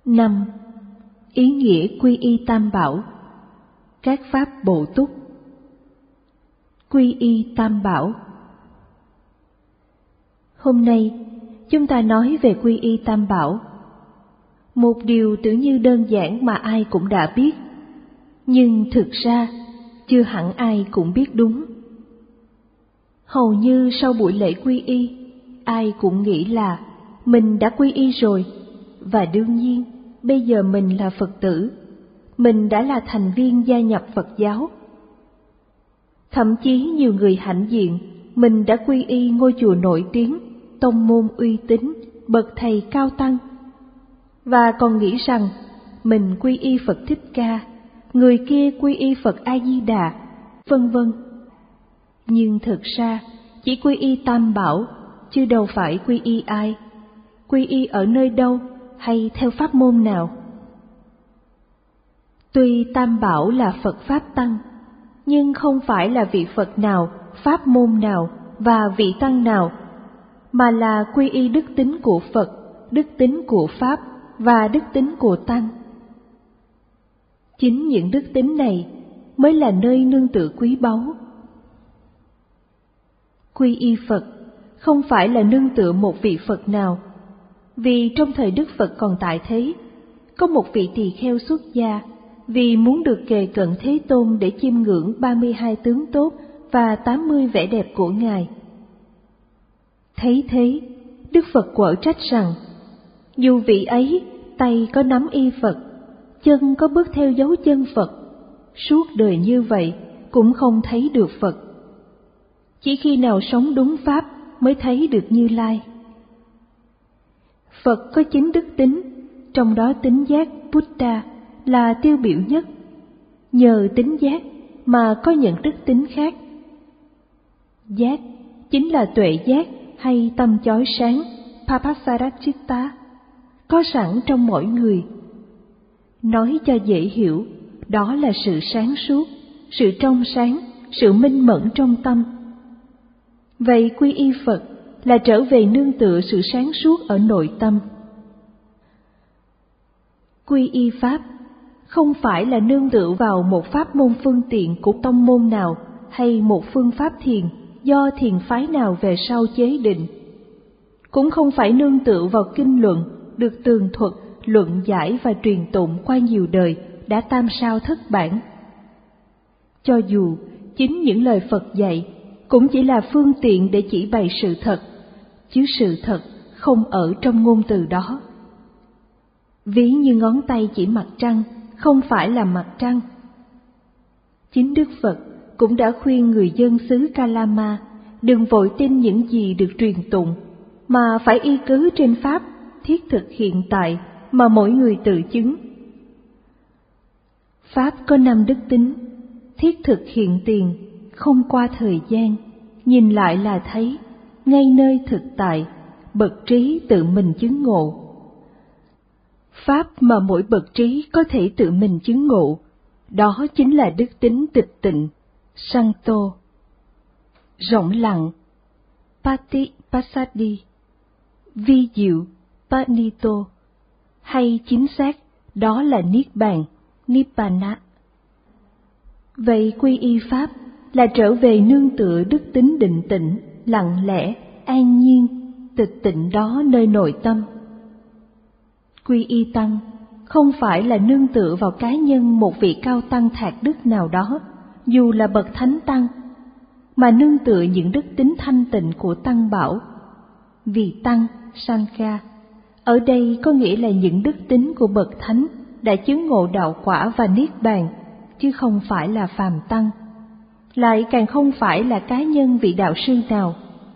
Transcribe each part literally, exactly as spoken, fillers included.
năm. Ý nghĩa quy y Tam Bảo. Các pháp bổ túc. Quy y Tam Bảo. Hôm nay chúng ta nói về quy y Tam Bảo. Một điều tưởng như đơn giản mà ai cũng đã biết, nhưng thực ra chưa hẳn ai cũng biết đúng. Hầu như sau buổi lễ quy y, ai cũng nghĩ là mình đã quy y rồi, và đương nhiên bây giờ mình là Phật tử, mình đã là thành viên gia nhập Phật giáo. Thậm chí nhiều người hãnh diện mình đã quy y ngôi chùa nổi tiếng, tông môn uy tín, bậc thầy cao tăng, và còn nghĩ rằng mình quy y Phật Thích Ca, người kia quy y Phật A Di Đà, vân vân. Nhưng thực ra chỉ quy y Tam Bảo, chứ đâu phải quy y ai, quy y ở nơi đâu hay theo pháp môn nào. Tuy Tam Bảo là Phật Pháp Tăng, nhưng không phải là vị Phật nào, pháp môn nào và vị Tăng nào, mà là quy y đức tính của Phật, đức tính của Pháp và đức tính của Tăng. Chính những đức tính này mới là nơi nương tựa quý báu. Quy y Phật không phải là nương tựa một vị Phật nào, vì trong thời Đức Phật còn tại thế, có một vị tỳ kheo xuất gia vì muốn được kề cận Thế Tôn để chiêm ngưỡng ba mươi hai tướng tốt và tám mươi vẻ đẹp của Ngài. Thấy thế, Đức Phật quở trách rằng, dù vị ấy tay có nắm y Phật, chân có bước theo dấu chân Phật, suốt đời như vậy cũng không thấy được Phật. Chỉ khi nào sống đúng Pháp mới thấy được Như Lai. Phật có chín đức tính, trong đó tính giác Buddha là tiêu biểu nhất. Nhờ tính giác mà có những đức tính khác. Giác chính là tuệ giác hay tâm chói sáng, Papasarachitta, có sẵn trong mỗi người. Nói cho dễ hiểu, đó là sự sáng suốt, sự trong sáng, sự minh mẫn trong tâm. Vậy quy y Phật là trở về nương tựa sự sáng suốt ở nội tâm. Quy y Pháp không phải là nương tựa vào một pháp môn phương tiện của tông môn nào hay một phương pháp thiền do thiền phái nào về sau chế định. Cũng không phải nương tựa vào kinh luận được tường thuật, luận giải và truyền tụng qua nhiều đời đã tam sao thất bản. Cho dù chính những lời Phật dạy cũng chỉ là phương tiện để chỉ bày sự thật, chứ sự thật không ở trong ngôn từ đó. Ví như ngón tay chỉ mặt trăng, không phải là mặt trăng. Chính Đức Phật cũng đã khuyên người dân xứ Kalama đừng vội tin những gì được truyền tụng, mà phải y cứ trên pháp thiết thực hiện tại mà mỗi người tự chứng. Pháp có năm đức tính, thiết thực hiện tiền, không qua thời gian, nhìn lại là thấy, ngay nơi thực tại, bậc trí tự mình chứng ngộ. Pháp mà mỗi bậc trí có thể tự mình chứng ngộ, đó chính là đức tính tịch tịnh, Sancto. Rộng lặng, Patipassadi, vi diệu, Panito, hay chính xác, đó là Niết Bàn, Nibbana. Vậy quy y Pháp là trở về nương tựa đức tính định tĩnh, lặng lẽ, an nhiên, tịch tịnh đó nơi nội tâm. Quy y Tăng không phải là nương tựa vào cá nhân một vị cao tăng thạc đức nào đó, dù là bậc thánh tăng, mà nương tựa những đức tính thanh tịnh của Tăng Bảo. Vì Tăng, Sangha, ở đây có nghĩa là những đức tính của bậc thánh đã chứng ngộ đạo quả và Niết Bàn, chứ không phải là phàm tăng, lại càng không phải là cá nhân vị đạo sư nào.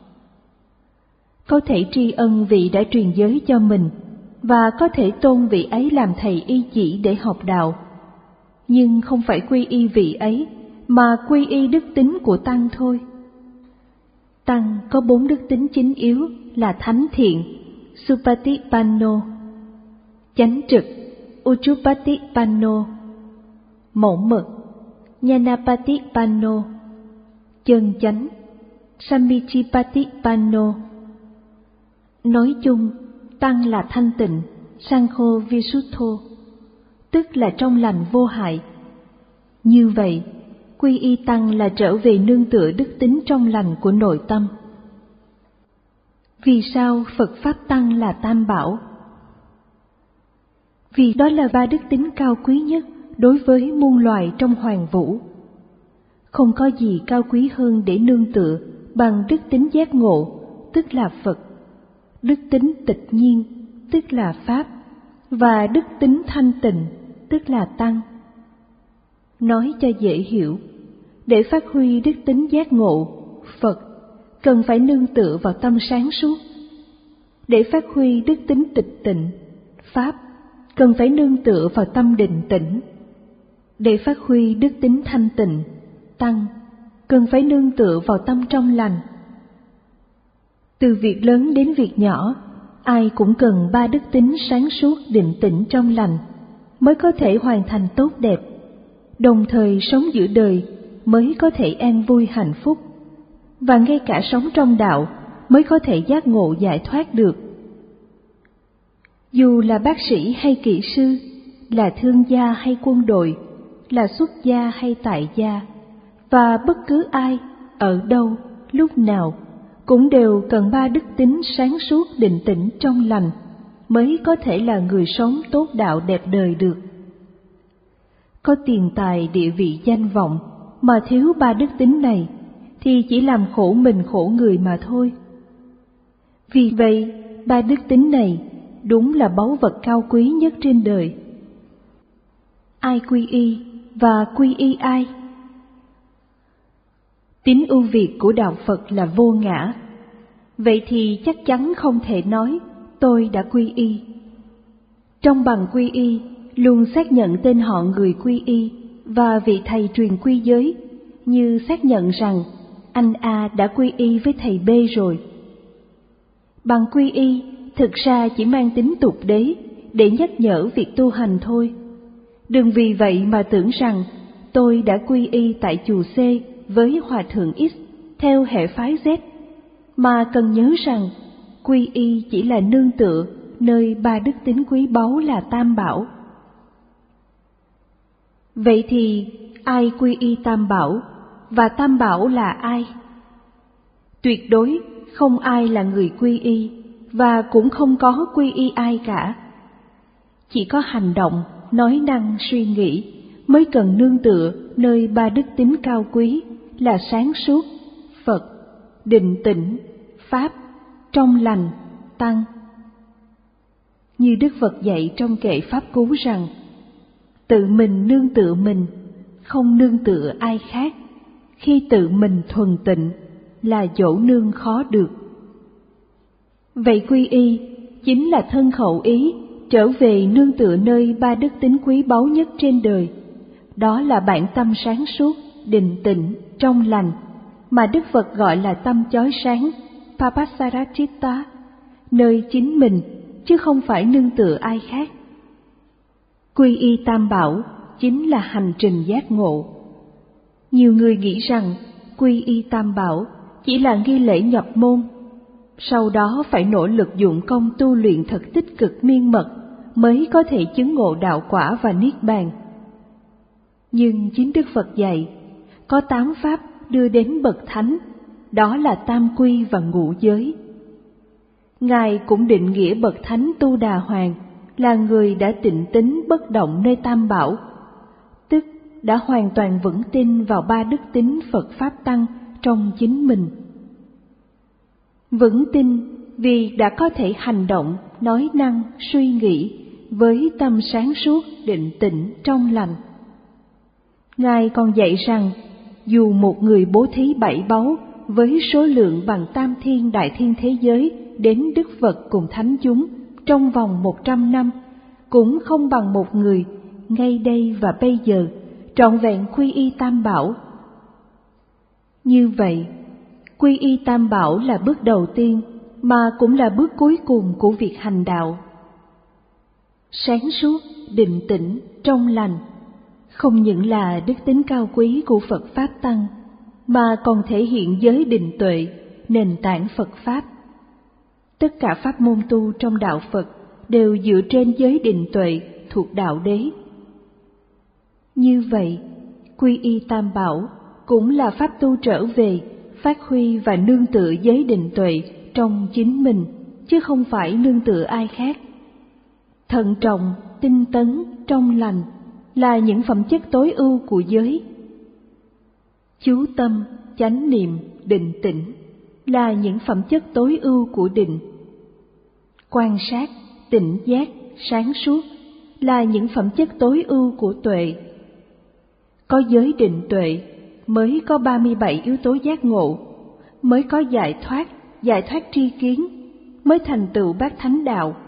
Có thể tri ân vị đã truyền giới cho mình, và có thể tôn vị ấy làm thầy y chỉ để học đạo, nhưng không phải quy y vị ấy, mà quy y đức tính của Tăng thôi. Tăng có bốn đức tính chính yếu là thánh thiện, Supatipanno, chánh trực, Ujjupatipanno, mẫu mực, Nyanapatipanno, chân chánh, Samichipatipanno. Nói chung, Tăng là thanh tịnh, Sankho Visuddho, tức là trong lành vô hại. Như vậy, quy y tăng là trở về nương tựa đức tính trong lành của nội tâm. Vì sao Phật Pháp Tăng là Tam Bảo? Vì đó là ba đức tính cao quý nhất đối với muôn loài trong hoàn vũ. Không có gì cao quý hơn để nương tựa bằng đức tính giác ngộ, tức là Phật, đức tính tịch nhiên, tức là Pháp, và đức tính thanh tịnh, tức là Tăng. Nói cho dễ hiểu, để phát huy đức tính giác ngộ, Phật cần phải nương tựa vào tâm sáng suốt. Để phát huy đức tính tịch tịnh, Pháp cần phải nương tựa vào tâm định tĩnh. Để phát huy đức tính thanh tịnh, Tăng cần phải nương tựa vào tâm trong lành. Từ việc lớn đến việc nhỏ, ai cũng cần ba đức tính sáng suốt, định tĩnh, trong lành mới có thể hoàn thành tốt đẹp, đồng thời sống giữa đời mới có thể an vui hạnh phúc, và ngay cả sống trong đạo mới có thể giác ngộ giải thoát được. Dù là bác sĩ hay kỹ sư, là thương gia hay quân đội, là xuất gia hay tại gia, và bất cứ ai, ở đâu, lúc nào cũng đều cần ba đức tính sáng suốt, định tĩnh, trong lành mới có thể là người sống tốt đạo đẹp đời được. Có tiền tài, địa vị, danh vọng mà thiếu ba đức tính này thì chỉ làm khổ mình khổ người mà thôi. Vì vậy, ba đức tính này đúng là báu vật cao quý nhất trên đời. Ai quy y và quy y ai? Tính ưu việt của đạo Phật là vô ngã. Vậy thì chắc chắn không thể nói tôi đã quy y. Trong bằng quy y luôn xác nhận tên họ người quy y và vị thầy truyền quy giới, như xác nhận rằng anh A đã quy y với thầy B rồi. Bằng quy y thực ra chỉ mang tính tục đế để nhắc nhở việc tu hành thôi. Đừng vì vậy mà tưởng rằng tôi đã quy y tại chùa C với hòa thượng X theo hệ phái Z, mà cần nhớ rằng quy y chỉ là nương tựa nơi ba đức tính quý báu là Tam Bảo. Vậy thì ai quy y Tam Bảo, và Tam Bảo là ai? Tuyệt đối không ai là người quy y, và cũng không có quy y ai cả. Chỉ có hành động, nói năng, suy nghĩ mới cần nương tựa nơi ba đức tính cao quý là sáng suốt, Phật, định tĩnh, Pháp, trong lành, Tăng. Như Đức Phật dạy trong kệ Pháp Cú rằng, tự mình nương tựa mình, không nương tựa ai khác, khi tự mình thuần tịnh là dỗ nương khó được. Vậy quy y chính là thân khẩu ý trở về nương tựa nơi ba đức tính quý báu nhất trên đời. Đó là bản tâm sáng suốt, định tĩnh, trong lành, mà Đức Phật gọi là tâm chói sáng, Papasarachitta, nơi chính mình, chứ không phải nương tựa ai khác. Quy y Tam Bảo chính là hành trình giác ngộ. Nhiều người nghĩ rằng quy y Tam Bảo chỉ là nghi lễ nhập môn, sau đó phải nỗ lực dụng công tu luyện thật tích cực miên mật mới có thể chứng ngộ đạo quả và niết bàn. Nhưng chính Đức Phật dạy, có tám pháp đưa đến bậc thánh, đó là tam quy và ngũ giới. Ngài cũng định nghĩa bậc thánh Tu Đà Hoàng là người đã tịnh tín bất động nơi Tam Bảo, tức đã hoàn toàn vững tin vào ba đức tính Phật Pháp Tăng trong chính mình. Vững tin vì đã có thể hành động, nói năng, suy nghĩ với tâm sáng suốt, định tĩnh, trong lành. Ngài còn dạy rằng, dù một người bố thí bảy báu với số lượng bằng tam thiên đại thiên thế giới đến Đức Phật cùng thánh chúng trong vòng một trăm năm, cũng không bằng một người ngay đây và bây giờ trọn vẹn quy y Tam Bảo. Như vậy, quy y Tam Bảo là bước đầu tiên, mà cũng là bước cuối cùng của việc hành đạo. Sáng suốt, định tĩnh, trong lành không những là đức tính cao quý của Phật Pháp Tăng, mà còn thể hiện giới định tuệ, nền tảng Phật Pháp. Tất cả pháp môn tu trong đạo Phật đều dựa trên giới định tuệ thuộc đạo đế. Như vậy, quy y tam bảo cũng là pháp tu trở về, phát huy và nương tựa giới định tuệ trong chính mình, chứ không phải nương tựa ai khác. Thận trọng, tinh tấn, trong lành là những phẩm chất tối ưu của giới. Chú tâm, chánh niệm, định tĩnh là những phẩm chất tối ưu của định. Quan sát, tỉnh giác, sáng suốt là những phẩm chất tối ưu của tuệ. Có giới định tuệ mới có ba mươi bảy yếu tố giác ngộ, mới có giải thoát, giải thoát tri kiến, mới thành tựu bát thánh đạo.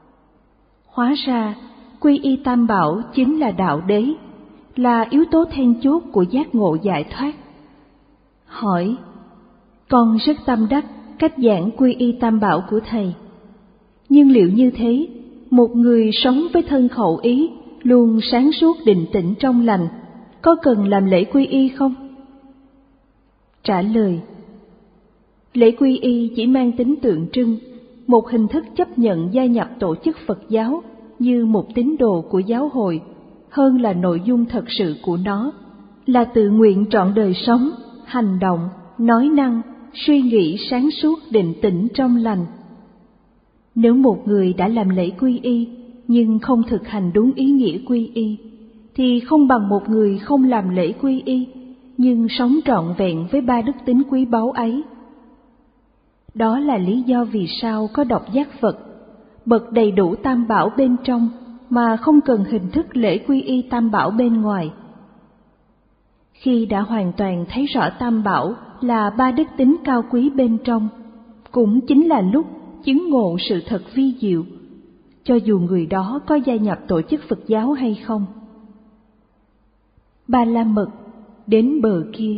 Hóa ra, quy y tam bảo chính là đạo đế, là yếu tố then chốt của giác ngộ giải thoát. Hỏi, con rất tâm đắc cách giảng quy y tam bảo của thầy. Nhưng liệu như thế, một người sống với thân khẩu ý luôn sáng suốt định tĩnh trong lành, có cần làm lễ quy y không? Trả lời, lễ quy y chỉ mang tính tượng trưng, một hình thức chấp nhận gia nhập tổ chức Phật giáo như một tín đồ của giáo hội, hơn là nội dung thật sự của nó, là tự nguyện trọn đời sống, hành động, nói năng, suy nghĩ sáng suốt định tĩnh trong lành. Nếu một người đã làm lễ quy y nhưng không thực hành đúng ý nghĩa quy y, thì không bằng một người không làm lễ quy y nhưng sống trọn vẹn với ba đức tính quý báu ấy. Đó là lý do vì sao có độc giác Phật, bậc đầy đủ tam bảo bên trong mà không cần hình thức lễ quy y tam bảo bên ngoài. Khi đã hoàn toàn thấy rõ tam bảo là ba đức tính cao quý bên trong, cũng chính là lúc chứng ngộ sự thật vi diệu, cho dù người đó có gia nhập tổ chức Phật giáo hay không. Ba la mật đến bờ kia.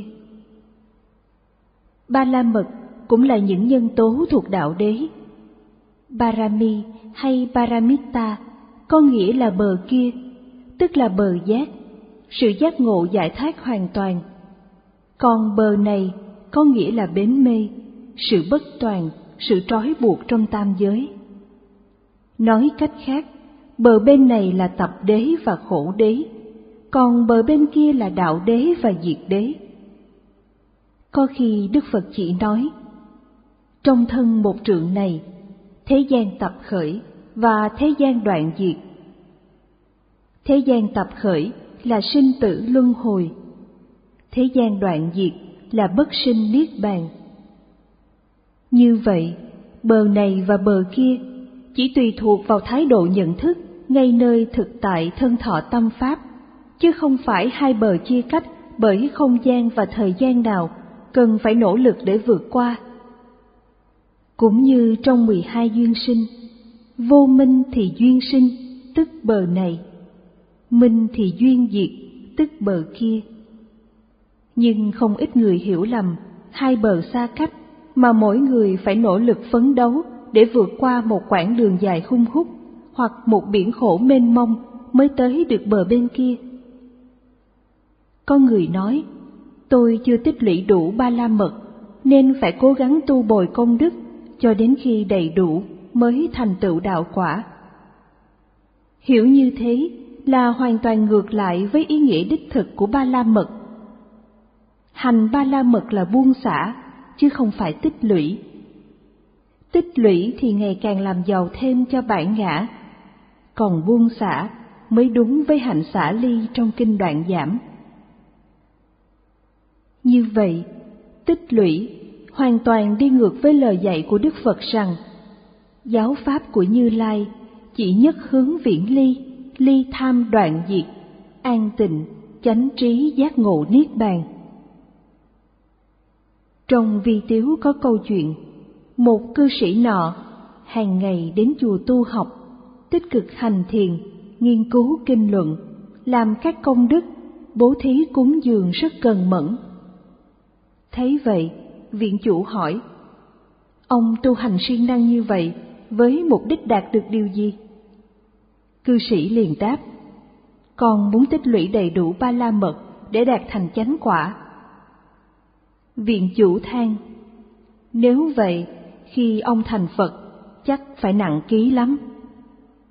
Ba la mật cũng là những nhân tố thuộc đạo đế. Parami hay Paramita có nghĩa là bờ kia, tức là bờ giác, sự giác ngộ giải thoát hoàn toàn. Còn bờ này có nghĩa là bến mê, sự bất toàn, sự trói buộc trong tam giới. Nói cách khác, bờ bên này là tập đế và khổ đế, còn bờ bên kia là đạo đế và diệt đế. Có khi Đức Phật chỉ nói, trong thân một trượng này, thế gian tập khởi và thế gian đoạn diệt. Thế gian tập khởi là sinh tử luân hồi, thế gian đoạn diệt là bất sinh niết bàn. Như vậy, bờ này và bờ kia chỉ tùy thuộc vào thái độ nhận thức ngay nơi thực tại thân thọ tâm pháp, chứ không phải hai bờ chia cách bởi không gian và thời gian nào cần phải nỗ lực để vượt qua. Cũng như trong mười hai duyên sinh, vô minh thì duyên sinh, tức bờ này, minh thì duyên diệt, tức bờ kia. Nhưng không ít người hiểu lầm hai bờ xa cách, mà mỗi người phải nỗ lực phấn đấu để vượt qua một quãng đường dài hung hút hoặc một biển khổ mênh mông mới tới được bờ bên kia. Có người nói, tôi chưa tích lũy đủ ba la mật nên phải cố gắng tu bồi công đức cho đến khi đầy đủ mới thành tựu đạo quả. Hiểu như thế là hoàn toàn ngược lại với ý nghĩa đích thực của ba la mật. Hành ba la mật là buông xả, chứ không phải tích lũy. Tích lũy thì ngày càng làm giàu thêm cho bản ngã, còn buông xả mới đúng với hạnh xả ly trong kinh Đoạn Giảm. Như vậy, tích lũy hoàn toàn đi ngược với lời dạy của Đức Phật rằng giáo pháp của Như Lai chỉ nhất hướng viễn ly, ly tham đoạn diệt, an tịnh, chánh trí giác ngộ niết bàn. Trong Vi Tiếu có câu chuyện, một cư sĩ nọ hàng ngày đến chùa tu học, tích cực hành thiền, nghiên cứu kinh luận, làm các công đức, bố thí cúng dường rất cần mẫn. Thấy vậy, viện chủ hỏi, ông tu hành siêng năng như vậy với mục đích đạt được điều gì? Cư sĩ liền đáp, con muốn tích lũy đầy đủ ba la mật để đạt thành chánh quả. Viện chủ than, nếu vậy, khi ông thành Phật chắc phải nặng ký lắm.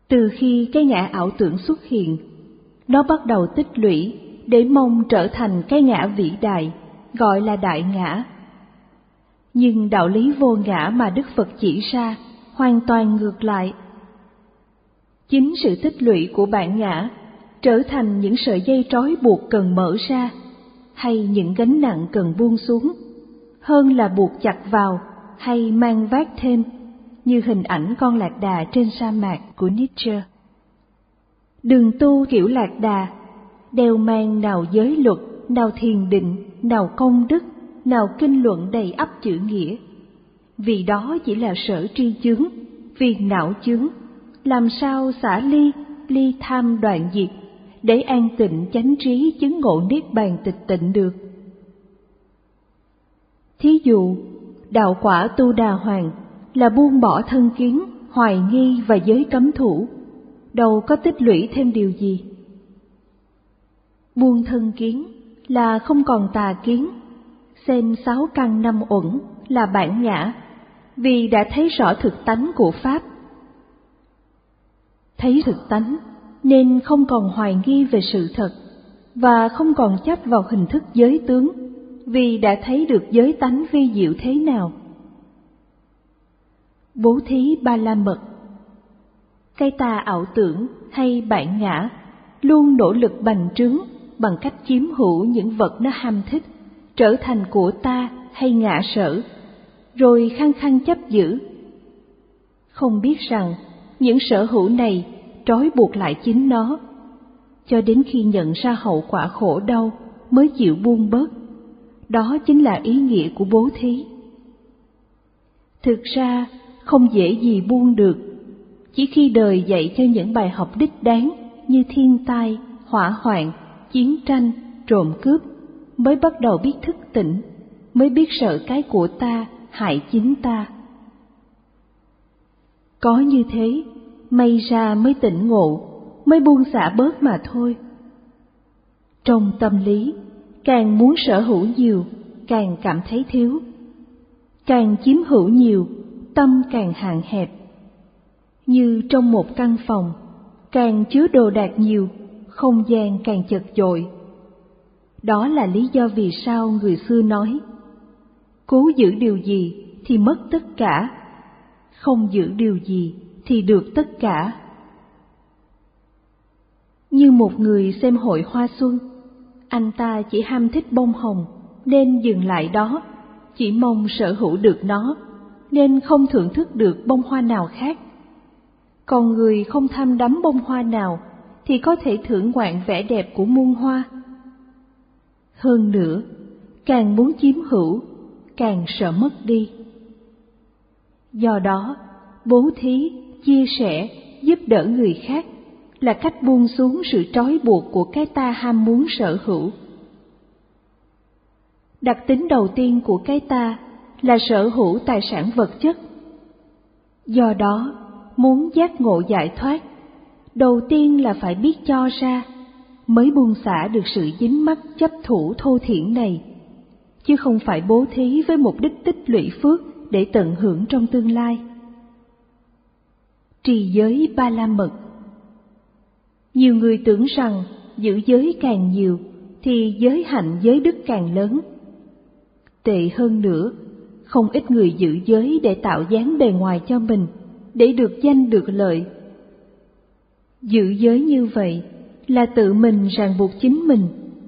Từ khi cái ngã ảo tưởng xuất hiện, nó bắt đầu tích lũy để mong trở thành cái ngã vĩ đại, gọi là đại ngã. Nhưng đạo lý vô ngã mà Đức Phật chỉ ra hoàn toàn ngược lại. Chính sự tích lũy của bản ngã trở thành những sợi dây trói buộc cần mở ra, hay những gánh nặng cần buông xuống, hơn là buộc chặt vào hay mang vác thêm, như hình ảnh con lạc đà trên sa mạc của Nietzsche. Đường tu kiểu lạc đà, đeo mang nào giới luật, nào thiền định, nào công đức, nào kinh luận đầy ắp chữ nghĩa. Vì đó chỉ là sở tri chướng, phiền não chướng, làm sao xả ly, ly tham đoạn diệt, để an tịnh chánh trí chứng ngộ niết bàn tịch tịnh được. Thí dụ, đạo quả Tu Đà Hoàng là buông bỏ thân kiến, hoài nghi và giới cấm thủ, đâu có tích lũy thêm điều gì. Buông thân kiến là không còn tà kiến, xem sáu căn năm uẩn là bản ngã, vì đã thấy rõ thực tánh của Pháp. Thấy thực tánh nên không còn hoài nghi về sự thật, và không còn chấp vào hình thức giới tướng, vì đã thấy được giới tánh vi diệu thế nào. Bố thí ba la mật. Cái ta ảo tưởng hay bản ngã luôn nỗ lực bành trướng bằng cách chiếm hữu những vật nó ham thích, trở thành của ta hay ngã sở, rồi khăng khăng chấp giữ. Không biết rằng những sở hữu này trói buộc lại chính nó, cho đến khi nhận ra hậu quả khổ đau mới chịu buông bớt. Đó chính là ý nghĩa của bố thí. Thực ra không dễ gì buông được, chỉ khi đời dạy cho những bài học đích đáng như thiên tai, hỏa hoạn, chiến tranh, trộm cướp, mới bắt đầu biết thức tỉnh, mới biết sợ cái của ta hại chính ta. Có như thế, may ra mới tỉnh ngộ, mới buông xả bớt mà thôi. Trong tâm lý, càng muốn sở hữu nhiều, càng cảm thấy thiếu. Càng chiếm hữu nhiều, tâm càng hạn hẹp. Như trong một căn phòng, càng chứa đồ đạc nhiều, không gian càng chật chội. Đó là lý do vì sao người xưa nói, cố giữ điều gì thì mất tất cả, không giữ điều gì thì được tất cả. Như một người xem hội hoa xuân, anh ta chỉ ham thích bông hồng nên dừng lại đó, chỉ mong sở hữu được nó nên không thưởng thức được bông hoa nào khác. Còn người không tham đắm bông hoa nào thì có thể thưởng ngoạn vẻ đẹp của muôn hoa. Hơn nữa, càng muốn chiếm hữu, càng sợ mất đi. Do đó, bố thí, chia sẻ, giúp đỡ người khác là cách buông xuống sự trói buộc của cái ta ham muốn sở hữu. Đặc tính đầu tiên của cái ta là sở hữu tài sản vật chất. Do đó, muốn giác ngộ giải thoát, đầu tiên là phải biết cho ra, mới buông xả được sự dính mắc chấp thủ thô thiển này, chứ không phải bố thí với mục đích tích lũy phước để tận hưởng trong tương lai. Trì giới ba la mật. Nhiều người tưởng rằng giữ giới càng nhiều thì giới hạnh giới đức càng lớn. Tệ hơn nữa, không ít người giữ giới để tạo dáng bề ngoài cho mình, để được danh được lợi. Giữ giới như vậy là tự mình ràng buộc chính mình.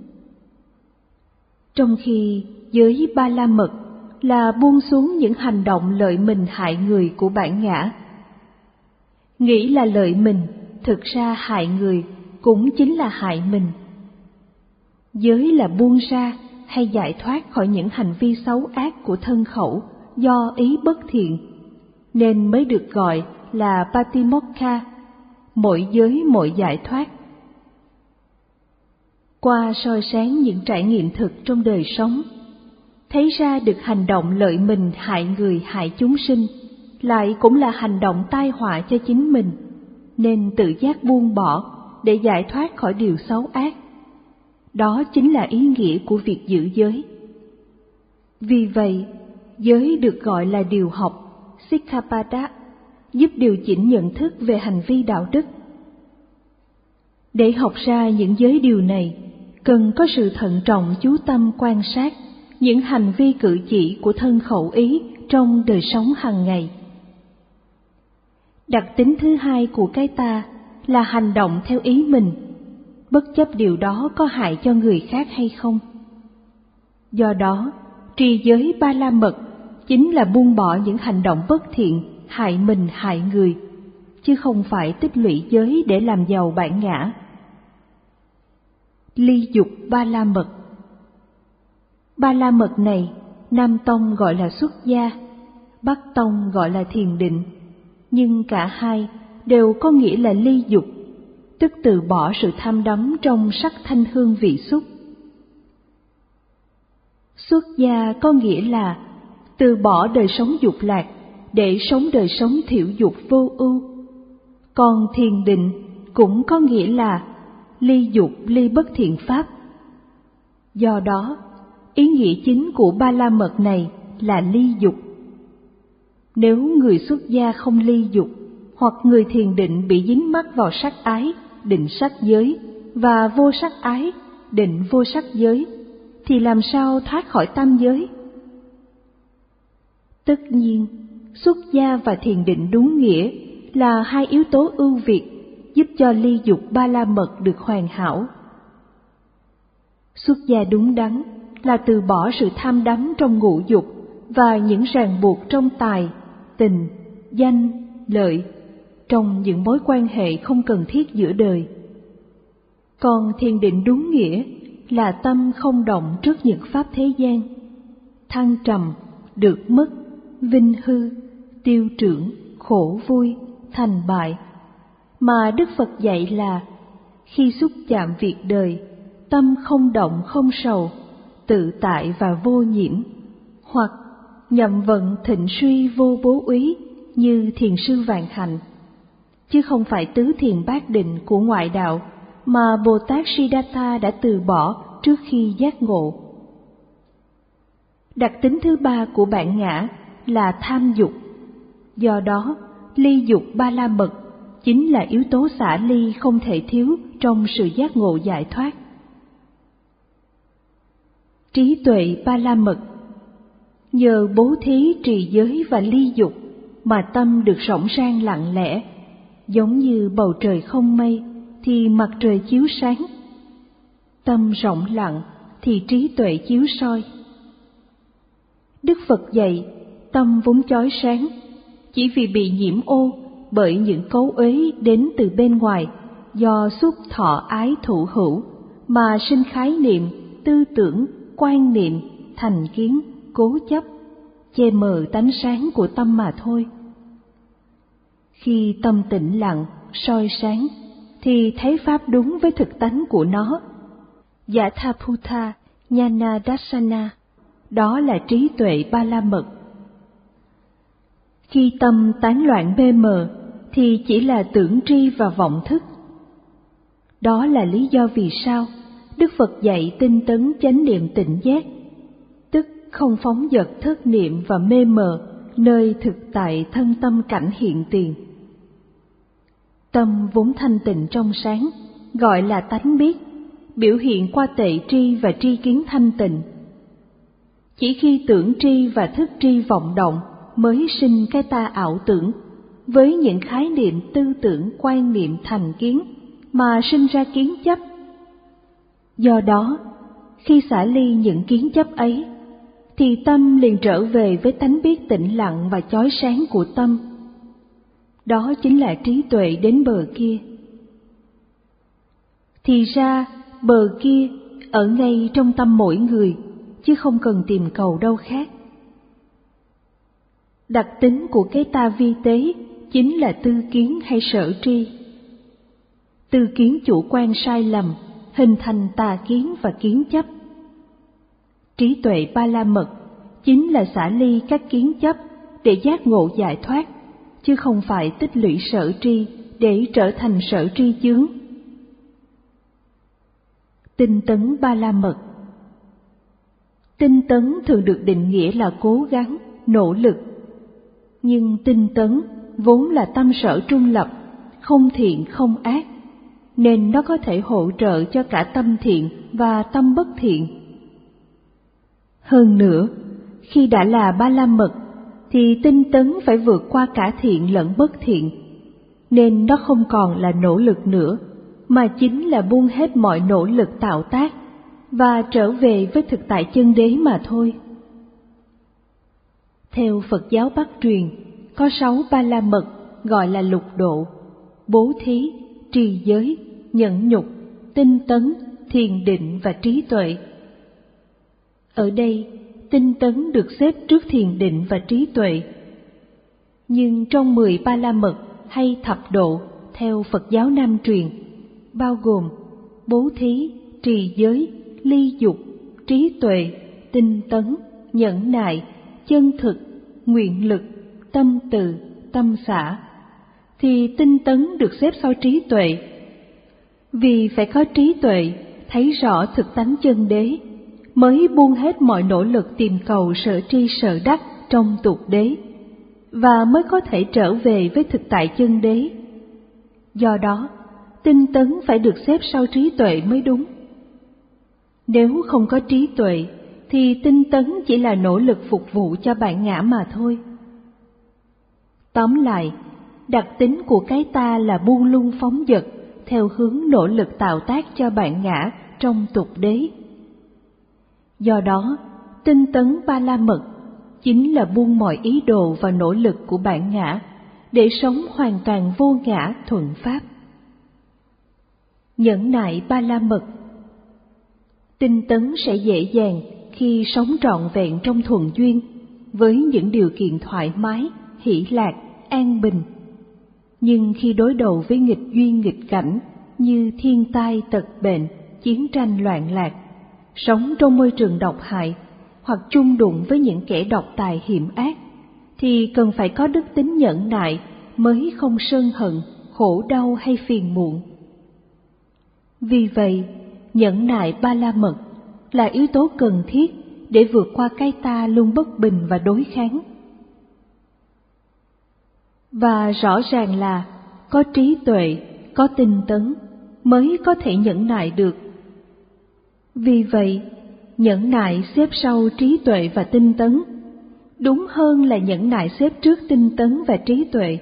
Trong khi giới ba la mật là buông xuống những hành động lợi mình hại người của bản ngã. Nghĩ là lợi mình, thực ra hại người cũng chính là hại mình. Giới là buông ra hay giải thoát khỏi những hành vi xấu ác của thân khẩu do ý bất thiện, nên mới được gọi là Patimokkha, mỗi giới mỗi giải thoát. Qua soi sáng những trải nghiệm thực trong đời sống, thấy ra được hành động lợi mình hại người hại chúng sinh lại cũng là hành động tai họa cho chính mình, nên tự giác buông bỏ để giải thoát khỏi điều xấu ác. Đó chính là ý nghĩa của việc giữ giới. Vì vậy, giới được gọi là điều học, Sikkhapada, giúp điều chỉnh nhận thức về hành vi đạo đức. Để học ra những giới điều này, cần có sự thận trọng chú tâm quan sát những hành vi cử chỉ của thân khẩu ý trong đời sống hàng ngày. Đặc tính thứ hai của cái ta là hành động theo ý mình, bất chấp điều đó có hại cho người khác hay không. Do đó, trì giới ba la mật chính là buông bỏ những hành động bất thiện hại mình hại người, chứ không phải tích lũy giới để làm giàu bản ngã. Ly dục ba la mật. Ba la mật này, Nam Tông gọi là xuất gia, Bắc Tông gọi là thiền định, nhưng cả hai đều có nghĩa là ly dục, tức từ bỏ sự tham đắm trong sắc thanh hương vị xúc. Xuất gia có nghĩa là từ bỏ đời sống dục lạc để sống đời sống thiểu dục vô ưu. Còn thiền định cũng có nghĩa là ly dục ly bất thiện pháp. Do đó, ý nghĩa chính của ba la mật này là ly dục. Nếu người xuất gia không ly dục, hoặc người thiền định bị dính mắc vào sắc ái, định sắc giới, và vô sắc ái, định vô sắc giới, thì làm sao thoát khỏi tam giới? Tất nhiên, xuất gia và thiền định đúng nghĩa là hai yếu tố ưu việt giúp cho ly dục ba la mật được hoàn hảo. Xuất gia đúng đắn là từ bỏ sự tham đắm trong ngũ dục và những ràng buộc trong tài, tình, danh, lợi, trong những mối quan hệ không cần thiết giữa đời. Còn thiền định đúng nghĩa là tâm không động trước những pháp thế gian, thăng trầm, được mất, vinh hư, tiêu trưởng, khổ vui, thành bại, mà Đức Phật dạy là khi xúc chạm việc đời, tâm không động không sầu, tự tại và vô nhiễm, hoặc nhậm vận thịnh suy vô bố úy như thiền sư Vạn Hạnh, chứ không phải tứ thiền bát định của ngoại đạo mà Bồ Tát Siddhartha đã từ bỏ trước khi giác ngộ. Đặc tính thứ ba của bản ngã là tham dục. Do đó, ly dục ba la mật chính là yếu tố xả ly không thể thiếu trong sự giác ngộ giải thoát. Trí tuệ ba la mật. Nhờ bố thí, trì giới và ly dục mà tâm được rỗng rang lặng lẽ, giống như bầu trời không mây thì mặt trời chiếu sáng. Tâm rỗng lặng thì trí tuệ chiếu soi. Đức Phật dạy tâm vốn chói sáng, chỉ vì bị nhiễm ô bởi những cấu uế đến từ bên ngoài do xúc thọ ái thụ hữu mà sinh khái niệm, tư tưởng, quan niệm, thành kiến, cố chấp, che mờ tánh sáng của tâm mà thôi. Khi tâm tĩnh lặng, soi sáng, thì thấy pháp đúng với thực tánh của nó. Yathabhuta Jnana Darsana, đó là trí tuệ ba la mật. Khi tâm tán loạn mê mờ, thì chỉ là tưởng tri và vọng thức. Đó là lý do vì sao Đức Phật dạy tinh tấn chánh niệm tỉnh giác, tức không phóng dật thất niệm và mê mờ nơi thực tại thân tâm cảnh hiện tiền. Tâm vốn thanh tịnh trong sáng, gọi là tánh biết, biểu hiện qua tệ tri và tri kiến thanh tịnh. Chỉ khi tưởng tri và thức tri vọng động mới sinh cái ta ảo tưởng, với những khái niệm tư tưởng quan niệm thành kiến mà sinh ra kiến chấp. Do đó, khi xả ly những kiến chấp ấy, thì tâm liền trở về với tánh biết tĩnh lặng và chói sáng của tâm. Đó chính là trí tuệ đến bờ kia. Thì ra, bờ kia ở ngay trong tâm mỗi người, chứ không cần tìm cầu đâu khác. Đặc tính của cái ta vi tế chính là tư kiến hay sở tri. Tư kiến chủ quan sai lầm, hình thành tà kiến và kiến chấp. Trí tuệ ba la mật chính là xả ly các kiến chấp để giác ngộ giải thoát, chứ không phải tích lũy sở tri để trở thành sở tri chướng. Tinh tấn ba la mật. Tinh tấn thường được định nghĩa là cố gắng, nỗ lực. Nhưng tinh tấn vốn là tâm sở trung lập, không thiện không ác, nên nó có thể hỗ trợ cho cả tâm thiện và tâm bất thiện. Hơn nữa, khi đã là ba la mật, thì tinh tấn phải vượt qua cả thiện lẫn bất thiện, nên nó không còn là nỗ lực nữa, mà chính là buông hết mọi nỗ lực tạo tác và trở về với thực tại chân đế mà thôi. Theo Phật giáo Bắc truyền, có sáu ba la mật gọi là lục độ: bố thí, trì giới, nhẫn nhục, tinh tấn, thiền định và trí tuệ. Ở đây, tinh tấn được xếp trước thiền định và trí tuệ. Nhưng trong mười ba la mật hay thập độ theo Phật giáo Nam truyền, bao gồm bố thí, trì giới, ly dục, trí tuệ, tinh tấn, nhẫn nại, chân thực, nguyện lực, tâm từ, tâm xả, thì tinh tấn được xếp sau trí tuệ. Vì phải có trí tuệ, thấy rõ thực tánh chân đế, mới buông hết mọi nỗ lực tìm cầu sở tri sở đắc trong tục đế, và mới có thể trở về với thực tại chân đế. Do đó, tinh tấn phải được xếp sau trí tuệ mới đúng. Nếu không có trí tuệ, thì tinh tấn chỉ là nỗ lực phục vụ cho bản ngã mà thôi. Tóm lại, đặc tính của cái ta là buông lung phóng dật theo hướng nỗ lực tạo tác cho bản ngã trong tục đế. Do đó, tinh tấn ba la mật chính là buông mọi ý đồ và nỗ lực của bản ngã để sống hoàn toàn vô ngã thuận pháp. Nhẫn nại ba la mật. Tinh tấn sẽ dễ dàng khi sống trọn vẹn trong thuần duyên với những điều kiện thoải mái, hỷ lạc, an bình. Nhưng khi đối đầu với nghịch duyên nghịch cảnh như thiên tai tật bệnh, chiến tranh loạn lạc, sống trong môi trường độc hại hoặc chung đụng với những kẻ độc tài hiểm ác, thì cần phải có đức tính nhẫn nại mới không sân hận, khổ đau hay phiền muộn. Vì vậy, nhẫn nại ba la mật là yếu tố cần thiết để vượt qua cái ta luôn bất bình và đối kháng. Và rõ ràng là có trí tuệ, có tinh tấn mới có thể nhẫn nại được. Vì vậy, nhẫn nại xếp sau trí tuệ và tinh tấn, đúng hơn là nhẫn nại xếp trước tinh tấn và trí tuệ.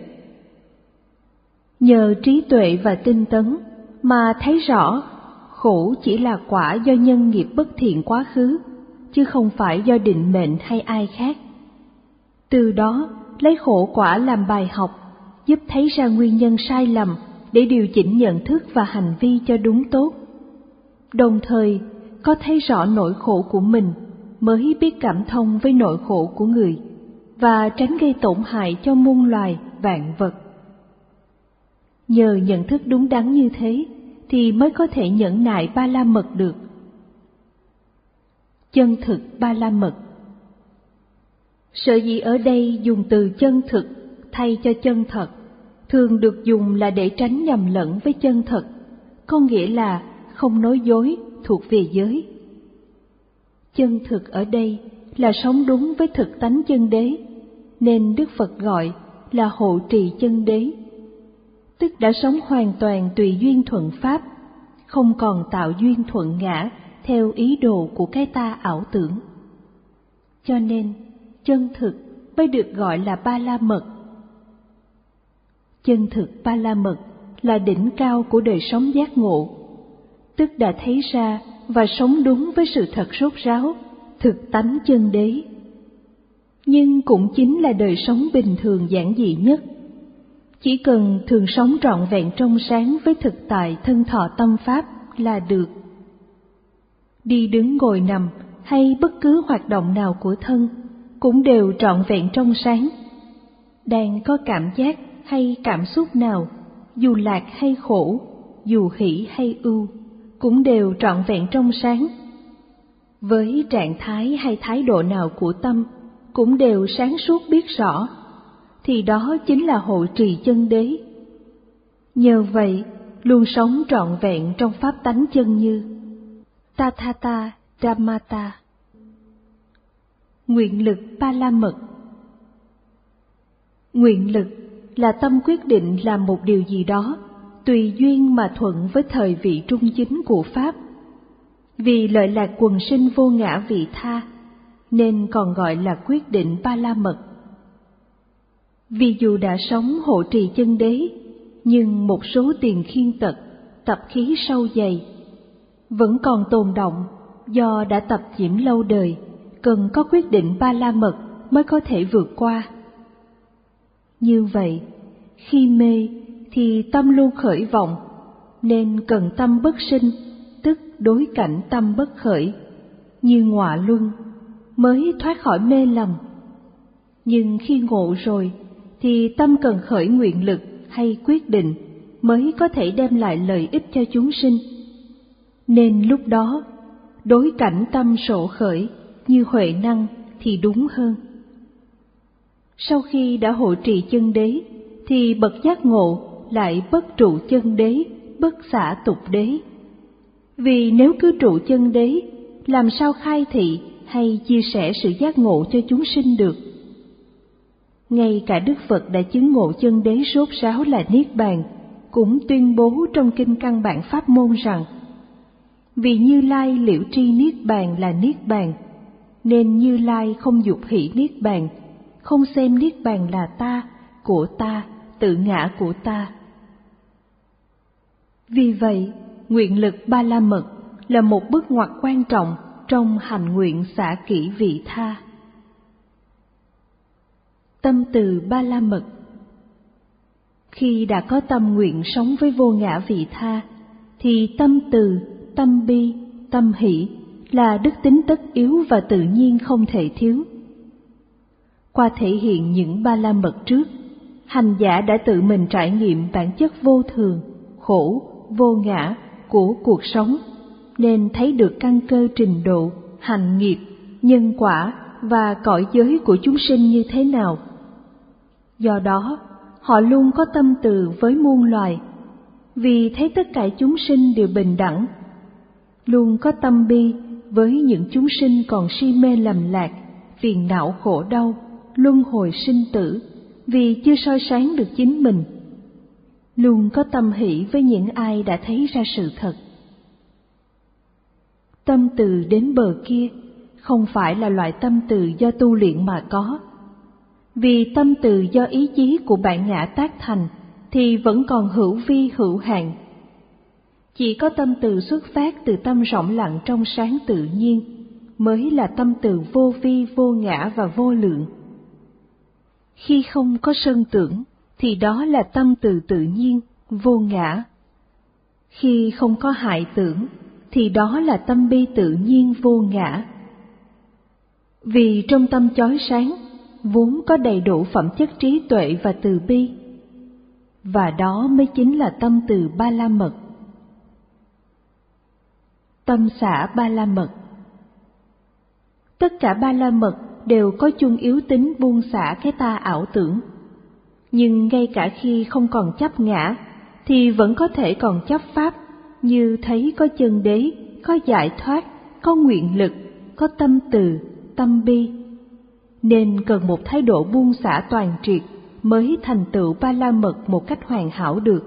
Nhờ trí tuệ và tinh tấn mà thấy rõ khổ chỉ là quả do nhân nghiệp bất thiện quá khứ, chứ không phải do định mệnh hay ai khác. Từ đó, lấy khổ quả làm bài học, giúp thấy ra nguyên nhân sai lầm để điều chỉnh nhận thức và hành vi cho đúng tốt. Đồng thời, có thấy rõ nỗi khổ của mình mới biết cảm thông với nỗi khổ của người và tránh gây tổn hại cho muôn loài, vạn vật. Nhờ nhận thức đúng đắn như thế thì mới có thể nhẫn nại ba la mật được. Chân thực ba la mật. Sở dĩ ở đây dùng từ chân thực thay cho chân thật thường được dùng là để tránh nhầm lẫn với chân thật, có nghĩa là không nói dối, thuộc về giới. Chân thực ở đây là sống đúng với thực tánh chân đế, nên Đức Phật gọi là hộ trì chân đế, tức đã sống hoàn toàn tùy duyên thuận pháp, không còn tạo duyên thuận ngã theo ý đồ của cái ta ảo tưởng. Cho nên, chân thực mới được gọi là ba la mật. Chân thực ba la mật là đỉnh cao của đời sống giác ngộ, tức đã thấy ra và sống đúng với sự thật rốt ráo, thực tánh chân đế. Nhưng cũng chính là đời sống bình thường giản dị nhất. Chỉ cần thường sống trọn vẹn trong sáng với thực tại thân thọ tâm pháp là được. Đi đứng ngồi nằm hay bất cứ hoạt động nào của thân cũng đều trọn vẹn trong sáng. Đang có cảm giác hay cảm xúc nào, dù lạc hay khổ, dù hỷ hay ưu, cũng đều trọn vẹn trong sáng. Với trạng thái hay thái độ nào của tâm cũng đều sáng suốt biết rõ, thì đó chính là hộ trì chân đế. Nhờ vậy, luôn sống trọn vẹn trong pháp tánh chân như Tathata Dhammata. Nguyện lực ba la mật. Nguyện lực là tâm quyết định làm một điều gì đó, tùy duyên mà thuận với thời vị trung chính của Pháp. Vì lợi lạc quần sinh vô ngã vị tha, nên còn gọi là quyết định Ba La Mật. Vì dù đã sống hộ trì chân đế, nhưng một số tiền khiên tật, tập khí sâu dày, vẫn còn tồn động do đã tập nhiễm lâu đời, cần có quyết định Ba La Mật mới có thể vượt qua. Như vậy, khi mê thì tâm luôn khởi vọng, nên cần tâm bất sinh, tức đối cảnh tâm bất khởi, như ngọa luân, mới thoát khỏi mê lầm. Nhưng khi ngộ rồi, thì tâm cần khởi nguyện lực hay quyết định mới có thể đem lại lợi ích cho chúng sinh. Nên lúc đó, đối cảnh tâm sổ khởi như huệ năng thì đúng hơn. Sau khi đã hộ trì chân đế, thì bậc giác ngộ lại bất trụ chân đế, bất xả tục đế. Vì nếu cứ trụ chân đế, làm sao khai thị hay chia sẻ sự giác ngộ cho chúng sinh được? Ngay cả Đức Phật đã chứng ngộ chân đế sốt ráo là Niết Bàn, cũng tuyên bố trong Kinh Căn Bản Pháp Môn rằng: vì Như Lai liễu tri Niết Bàn là Niết Bàn, nên Như Lai không dục hỷ Niết Bàn, không xem Niết Bàn là ta, của ta, tự ngã của ta. Vì vậy, nguyện lực Ba La Mật là một bước ngoặt quan trọng trong hành nguyện xả kỷ vị tha. Tâm từ Ba La Mật. Khi đã có tâm nguyện sống với vô ngã vị tha, thì tâm từ, tâm bi, tâm hỷ là đức tính tất yếu và tự nhiên không thể thiếu. Qua thể hiện những Ba La Mật trước, hành giả đã tự mình trải nghiệm bản chất vô thường, khổ, vô ngã của cuộc sống, nên thấy được căn cơ trình độ, hành nghiệp, nhân quả và cõi giới của chúng sinh như thế nào. Do đó, họ luôn có tâm từ với muôn loài, vì thấy tất cả chúng sinh đều bình đẳng. Luôn có tâm bi với những chúng sinh còn si mê lầm lạc, phiền não khổ đau, luân hồi sinh tử, vì chưa soi sáng được chính mình. Luôn có tâm hỷ với những ai đã thấy ra sự thật. Tâm từ đến bờ kia không phải là loại tâm từ do tu luyện mà có. Vì tâm từ do ý chí của bản ngã tác thành thì vẫn còn hữu vi hữu hạn. Chỉ có tâm từ xuất phát từ tâm rộng lặng trong sáng tự nhiên mới là tâm từ vô vi, vô ngã và vô lượng. Khi không có sân tưởng thì đó là tâm từ tự nhiên, vô ngã. Khi không có hại tưởng thì đó là tâm bi tự nhiên, vô ngã. Vì trong tâm chói sáng vốn có đầy đủ phẩm chất trí tuệ và từ bi, và đó mới chính là tâm từ Ba La Mật. Tâm xả Ba La Mật. Tất cả Ba La Mật đều có chung yếu tính buông xả cái ta ảo tưởng. Nhưng ngay cả khi không còn chấp ngã, thì vẫn có thể còn chấp pháp, như thấy có chân đế, có giải thoát, có nguyện lực, có tâm từ, tâm bi. Nên cần một thái độ buông xả toàn triệt mới thành tựu Ba La Mật một cách hoàn hảo được.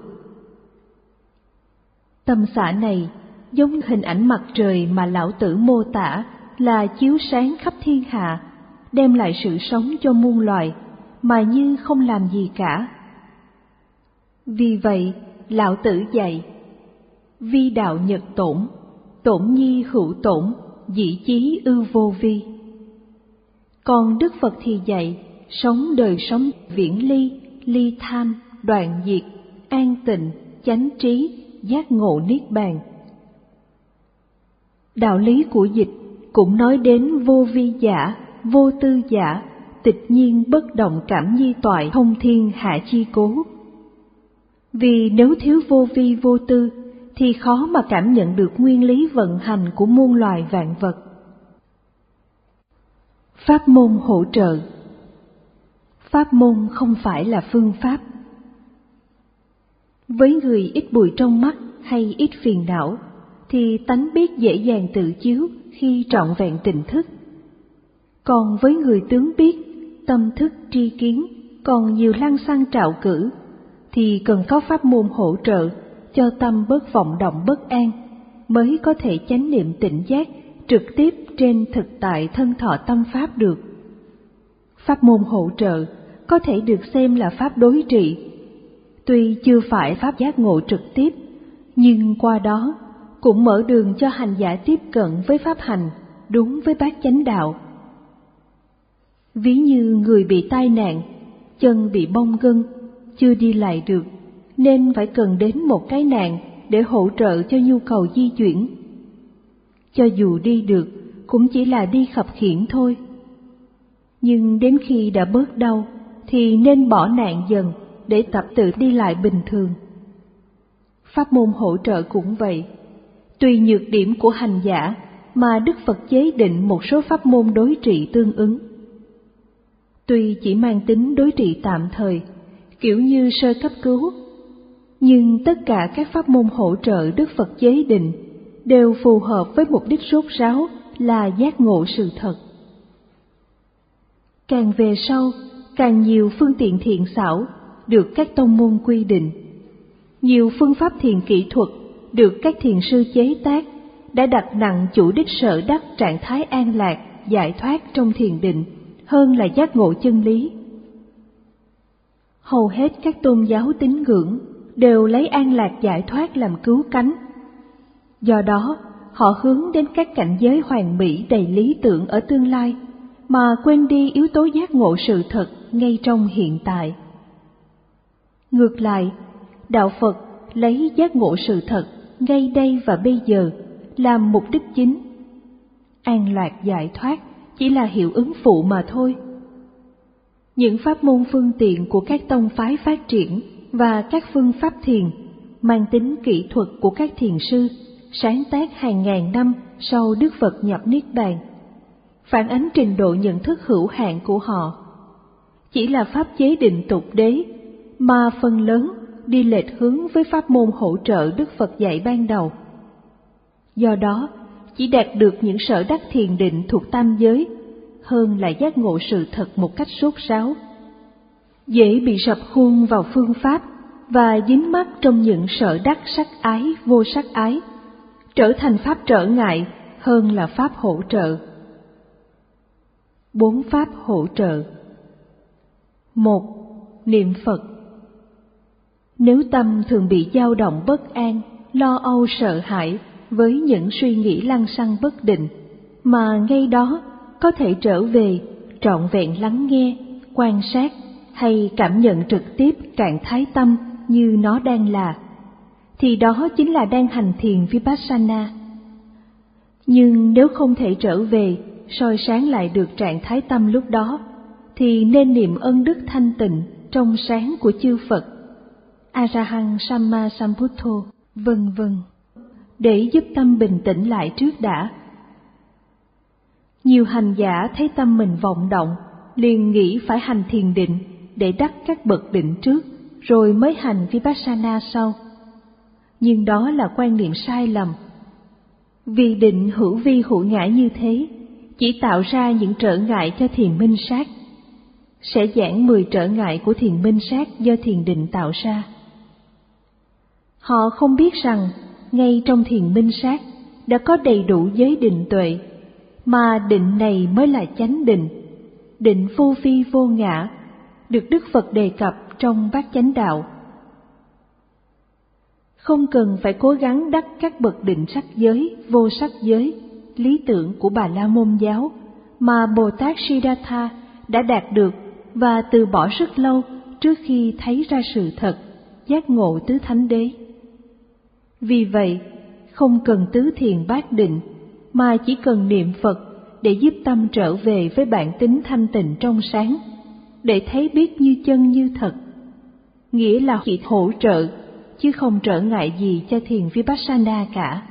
Tâm xả này giống hình ảnh mặt trời mà Lão Tử mô tả là chiếu sáng khắp thiên hạ, đem lại sự sống cho muôn loài, mà như không làm gì cả. Vì vậy, Lão Tử dạy: vi đạo nhật tổn, tổn nhi hữu tổn, dĩ chí ư vô vi. Còn Đức Phật thì dạy sống đời sống viễn ly, ly tham, đoạn diệt, an tịnh, chánh trí, giác ngộ niết bàn. Đạo lý của dịch cũng nói đến vô vi giả, vô tư giả, tịch nhiên bất động cảm nhi toại, thông thiên hạ chi cố. Vì nếu thiếu vô vi vô tư thì khó mà cảm nhận được nguyên lý vận hành của muôn loài vạn vật. Pháp môn hỗ trợ. Pháp môn không phải là phương pháp. Với người ít bụi trong mắt hay ít phiền não, thì tánh biết dễ dàng tự chiếu khi trọn vẹn tỉnh thức. Còn với người tướng biết, tâm thức tri kiến, còn nhiều lăng xăng trạo cử, thì cần có pháp môn hỗ trợ cho tâm bớt vọng động bất an, mới có thể chánh niệm tỉnh giác trực tiếp trên thực tại thân thọ tâm pháp được. Pháp môn hỗ trợ có thể được xem là pháp đối trị, tuy chưa phải pháp giác ngộ trực tiếp, nhưng qua đó cũng mở đường cho hành giả tiếp cận với pháp hành đúng với bát chánh đạo. Ví như người bị tai nạn, chân bị bong gân, chưa đi lại được, nên phải cần đến một cái nạn để hỗ trợ cho nhu cầu di chuyển. Cho dù đi được, cũng chỉ là đi khập khiễng thôi. Nhưng đến khi đã bớt đau, thì nên bỏ nạn dần để tập tự đi lại bình thường. Pháp môn hỗ trợ cũng vậy. Tùy nhược điểm của hành giả mà Đức Phật chế định một số pháp môn đối trị tương ứng. Tuy chỉ mang tính đối trị tạm thời, kiểu như sơ cấp cứu, nhưng tất cả các pháp môn hỗ trợ Đức Phật chế định đều phù hợp với mục đích rốt ráo là giác ngộ sự thật. Càng về sau, càng nhiều phương tiện thiện xảo được các tông môn quy định. Nhiều phương pháp thiền kỹ thuật được các thiền sư chế tác đã đặt nặng chủ đích sở đắc trạng thái an lạc, giải thoát trong thiền định hơn là giác ngộ chân lý. Hầu hết các tôn giáo tín ngưỡng đều lấy an lạc giải thoát làm cứu cánh. Do đó, họ hướng đến các cảnh giới hoàn mỹ đầy lý tưởng ở tương lai, mà quên đi yếu tố giác ngộ sự thật ngay trong hiện tại. Ngược lại, Đạo Phật lấy giác ngộ sự thật ngay đây và bây giờ làm mục đích chính. An lạc giải thoát chỉ là hiệu ứng phụ mà thôi. Những pháp môn phương tiện của các tông phái phát triển và các phương pháp thiền mang tính kỹ thuật của các thiền sư sáng tác hàng ngàn năm sau Đức Phật nhập Niết Bàn, phản ánh trình độ nhận thức hữu hạn của họ. Chỉ là pháp chế định tục đế, mà phần lớn đi lệch hướng với pháp môn hỗ trợ Đức Phật dạy ban đầu. Do đó, chỉ đạt được những sở đắc thiền định thuộc tam giới, hơn là giác ngộ sự thật một cách sốt sáo. Dễ bị sập khuôn vào phương pháp và dính mắc trong những sở đắc sắc ái, vô sắc ái, trở thành pháp trở ngại hơn là pháp hỗ trợ. Bốn pháp hỗ trợ. Một. Niệm Phật. Nếu tâm thường bị dao động bất an, lo âu sợ hãi với những suy nghĩ lăng xăng bất định, mà ngay đó có thể trở về trọn vẹn lắng nghe, quan sát hay cảm nhận trực tiếp trạng thái tâm như nó đang là, thì đó chính là đang hành thiền Vipassana. Nhưng nếu không thể trở về, soi sáng lại được trạng thái tâm lúc đó, thì nên niệm ân đức thanh tịnh trong sáng của chư Phật, A-ra-hăng Samma Sambuddho, vân vân, để giúp tâm bình tĩnh lại trước đã. Nhiều hành giả thấy tâm mình vọng động, liền nghĩ phải hành thiền định để đắc các bậc định trước, rồi mới hành Vipassana sau. Nhưng đó là quan niệm sai lầm. Vì định hữu vi hữu ngã như thế, chỉ tạo ra những trở ngại cho thiền minh sát. Sẽ giảng mười trở ngại của thiền minh sát do thiền định tạo ra. Họ không biết rằng, ngay trong thiền minh sát đã có đầy đủ giới định tuệ, mà định này mới là chánh định, định vô phi vô ngã, được Đức Phật đề cập trong bát chánh đạo. Không cần phải cố gắng đắc các bậc định sắc giới, vô sắc giới, lý tưởng của Bà La Môn giáo, mà Bồ Tát Siddhartha đã đạt được và từ bỏ rất lâu trước khi thấy ra sự thật, giác ngộ tứ thánh đế. Vì vậy, không cần tứ thiền bát định, mà chỉ cần niệm Phật để giúp tâm trở về với bản tính thanh tịnh trong sáng, để thấy biết như chân như thật. Nghĩa là chỉ hỗ trợ, chứ không trở ngại gì cho thiền Vipassana cả.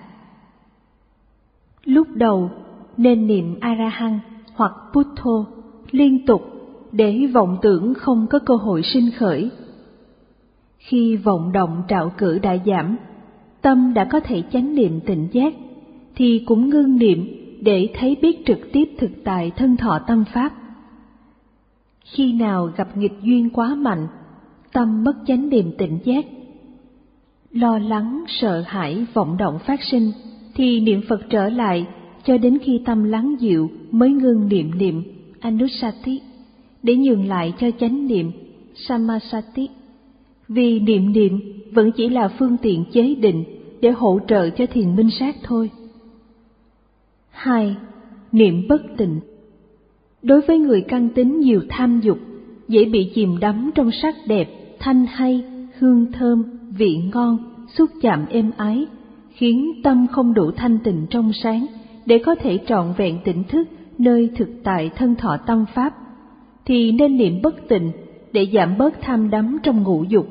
Lúc đầu, nên niệm A-ra-hăng hoặc Buddho liên tục để vọng tưởng không có cơ hội sinh khởi. Khi vọng động trạo cử đã giảm, tâm đã có thể chánh niệm tịnh giác, thì cũng ngưng niệm để thấy biết trực tiếp thực tại thân thọ tâm pháp. Khi nào gặp nghịch duyên quá mạnh, tâm mất chánh niệm tỉnh giác, lo lắng, sợ hãi, vọng động phát sinh, thì niệm Phật trở lại cho đến khi tâm lắng dịu mới ngưng niệm niệm Anusati để nhường lại cho chánh niệm Samasati. Vì niệm niệm vẫn chỉ là phương tiện chế định để hỗ trợ cho thiền minh sát thôi. Hai, niệm bất tịnh. Đối với người căn tính nhiều tham dục, dễ bị chìm đắm trong sắc đẹp, thanh hay, hương thơm, vị ngon, xúc chạm êm ái, khiến tâm không đủ thanh tịnh trong sáng để có thể trọn vẹn tỉnh thức nơi thực tại thân thọ tâm pháp, thì nên niệm bất tịnh để giảm bớt tham đắm trong ngũ dục.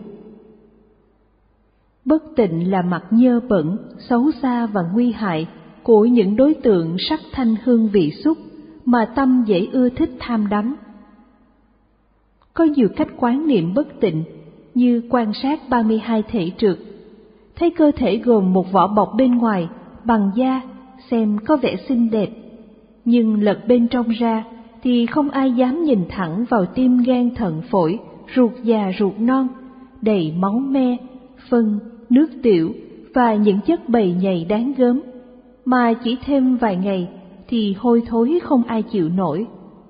Bất tịnh là mặt nhơ bẩn, xấu xa và nguy hại của những đối tượng sắc thanh hương vị xúc mà tâm dễ ưa thích tham đắm. Có nhiều cách quán niệm bất tịnh như quan sát ba mươi hai thể trượt, thấy cơ thể gồm một vỏ bọc bên ngoài bằng da xem có vẻ xinh đẹp, nhưng lật bên trong ra thì không ai dám nhìn thẳng vào tim gan thận phổi, ruột già ruột non, đầy máu me, phân, nước tiểu và những chất bầy nhầy đáng gớm, mà chỉ thêm vài ngày thì hôi thối không ai chịu nổi.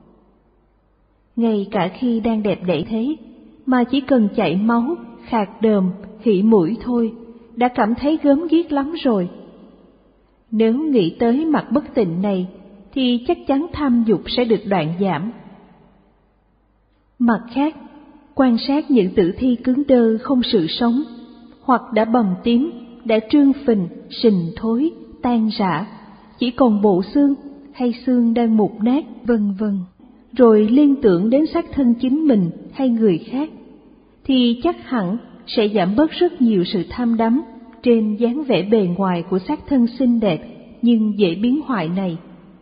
Ngay cả khi đang đẹp đẽ thế, mà chỉ cần chảy máu, khạc đờm, hỉ mũi thôi, đã cảm thấy gớm ghiếc lắm rồi. Nếu nghĩ tới mặt bất tịnh này, thì chắc chắn tham dục sẽ được đoạn giảm. Mặt khác, quan sát những tử thi cứng đơ không sự sống, hoặc đã bầm tím, đã trương phình, sình thối, tan rã, chỉ còn bộ xương hay xương đang mục nát, vân vân, rồi liên tưởng đến xác thân chính mình hay người khác, thì chắc hẳn sẽ giảm bớt rất nhiều sự tham đắm trên dáng vẻ bề ngoài của xác thân xinh đẹp nhưng dễ biến hoại này.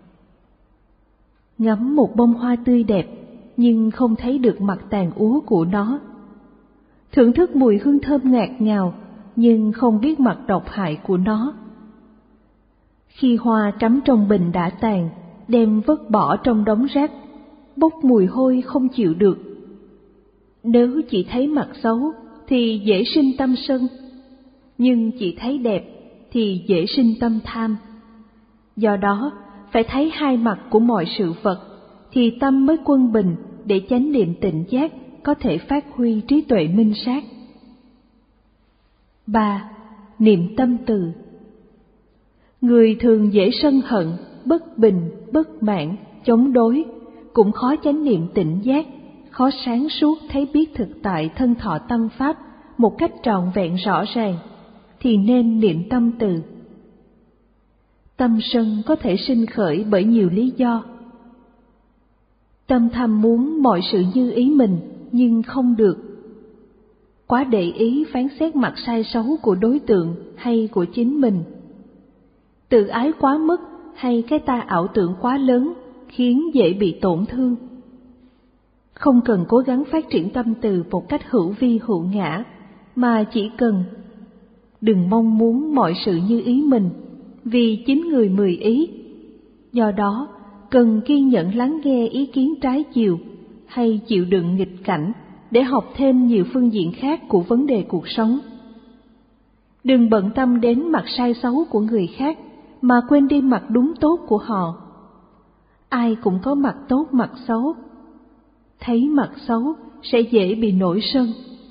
Ngắm một bông hoa tươi đẹp nhưng không thấy được mặt tàn úa của nó, thưởng thức mùi hương thơm ngạt ngào nhưng không biết mặt độc hại của nó. Khi hoa cắm trong bình đã tàn, đem vứt bỏ trong đống rác, bốc mùi hôi không chịu được. Nếu chỉ thấy mặt xấu thì dễ sinh tâm sân, nhưng chỉ thấy đẹp thì dễ sinh tâm tham. Do đó, phải thấy hai mặt của mọi sự vật, thì tâm mới quân bình để chánh niệm tỉnh giác có thể phát huy trí tuệ minh sát. Ba. Niệm tâm từ. Người thường dễ sân hận, bất bình, bất mãn, chống đối, cũng khó chánh niệm tỉnh giác, khó sáng suốt thấy biết thực tại thân thọ tâm pháp một cách trọn vẹn rõ ràng, thì nên niệm tâm từ. Tâm sân có thể sinh khởi bởi nhiều lý do. Tâm tham muốn mọi sự như ý mình nhưng không được. Quá để ý phán xét mặt sai xấu của đối tượng hay của chính mình. Tự ái quá mức hay cái ta ảo tưởng quá lớn khiến dễ bị tổn thương. Không cần cố gắng phát triển tâm từ một cách hữu vi hữu ngã, mà chỉ cần đừng mong muốn mọi sự như ý mình, vì chín người mười ý. Do đó, cần kiên nhẫn lắng nghe ý kiến trái chiều hay chịu đựng nghịch cảnh để học thêm nhiều phương diện khác của vấn đề cuộc sống. Đừng bận tâm đến mặt sai xấu của người khác mà quên đi mặt đúng tốt của họ. Ai cũng có mặt tốt mặt xấu. Thấy mặt xấu sẽ dễ bị nổi sân.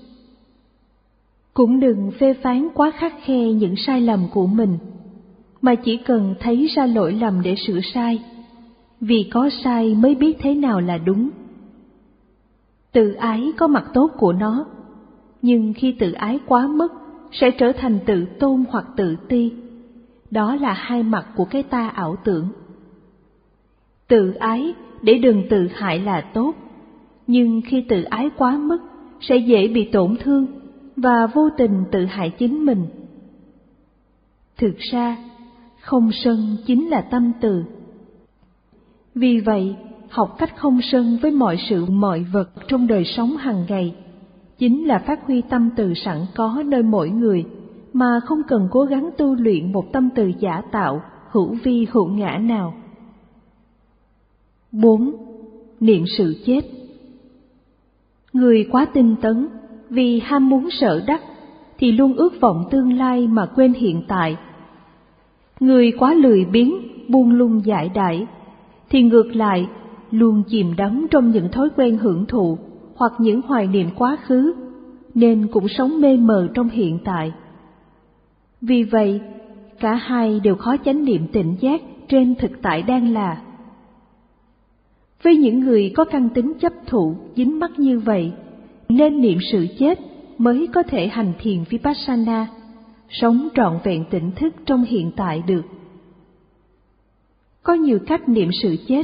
Cũng đừng phê phán quá khắt khe những sai lầm của mình, mà chỉ cần thấy ra lỗi lầm để sửa sai, vì có sai mới biết thế nào là đúng. Tự ái có mặt tốt của nó, nhưng khi tự ái quá mức sẽ trở thành tự tôn hoặc tự ti. Đó là hai mặt của cái ta ảo tưởng. Tự ái để đừng tự hại là tốt, nhưng khi tự ái quá mức sẽ dễ bị tổn thương và vô tình tự hại chính mình. Thực ra, không sân chính là tâm từ. Vì vậy, học cách không sân với mọi sự mọi vật trong đời sống hàng ngày chính là phát huy tâm từ sẵn có nơi mỗi người, mà không cần cố gắng tu luyện một tâm từ giả tạo, hữu vi hữu ngã nào. Bốn. Niệm sự chết. Người quá tinh tấn vì ham muốn sở đắc thì luôn ước vọng tương lai mà quên hiện tại. Người quá lười biếng, buông lung dại đãi thì ngược lại luôn chìm đắm trong những thói quen hưởng thụ hoặc những hoài niệm quá khứ, nên cũng sống mê mờ trong hiện tại. Vì vậy, cả hai đều khó chánh niệm tỉnh giác trên thực tại đang là. Với những người có căn tính chấp thụ, dính mắc như vậy, nên niệm sự chết mới có thể hành thiền Vipassana, sống trọn vẹn tỉnh thức trong hiện tại được. Có nhiều cách niệm sự chết.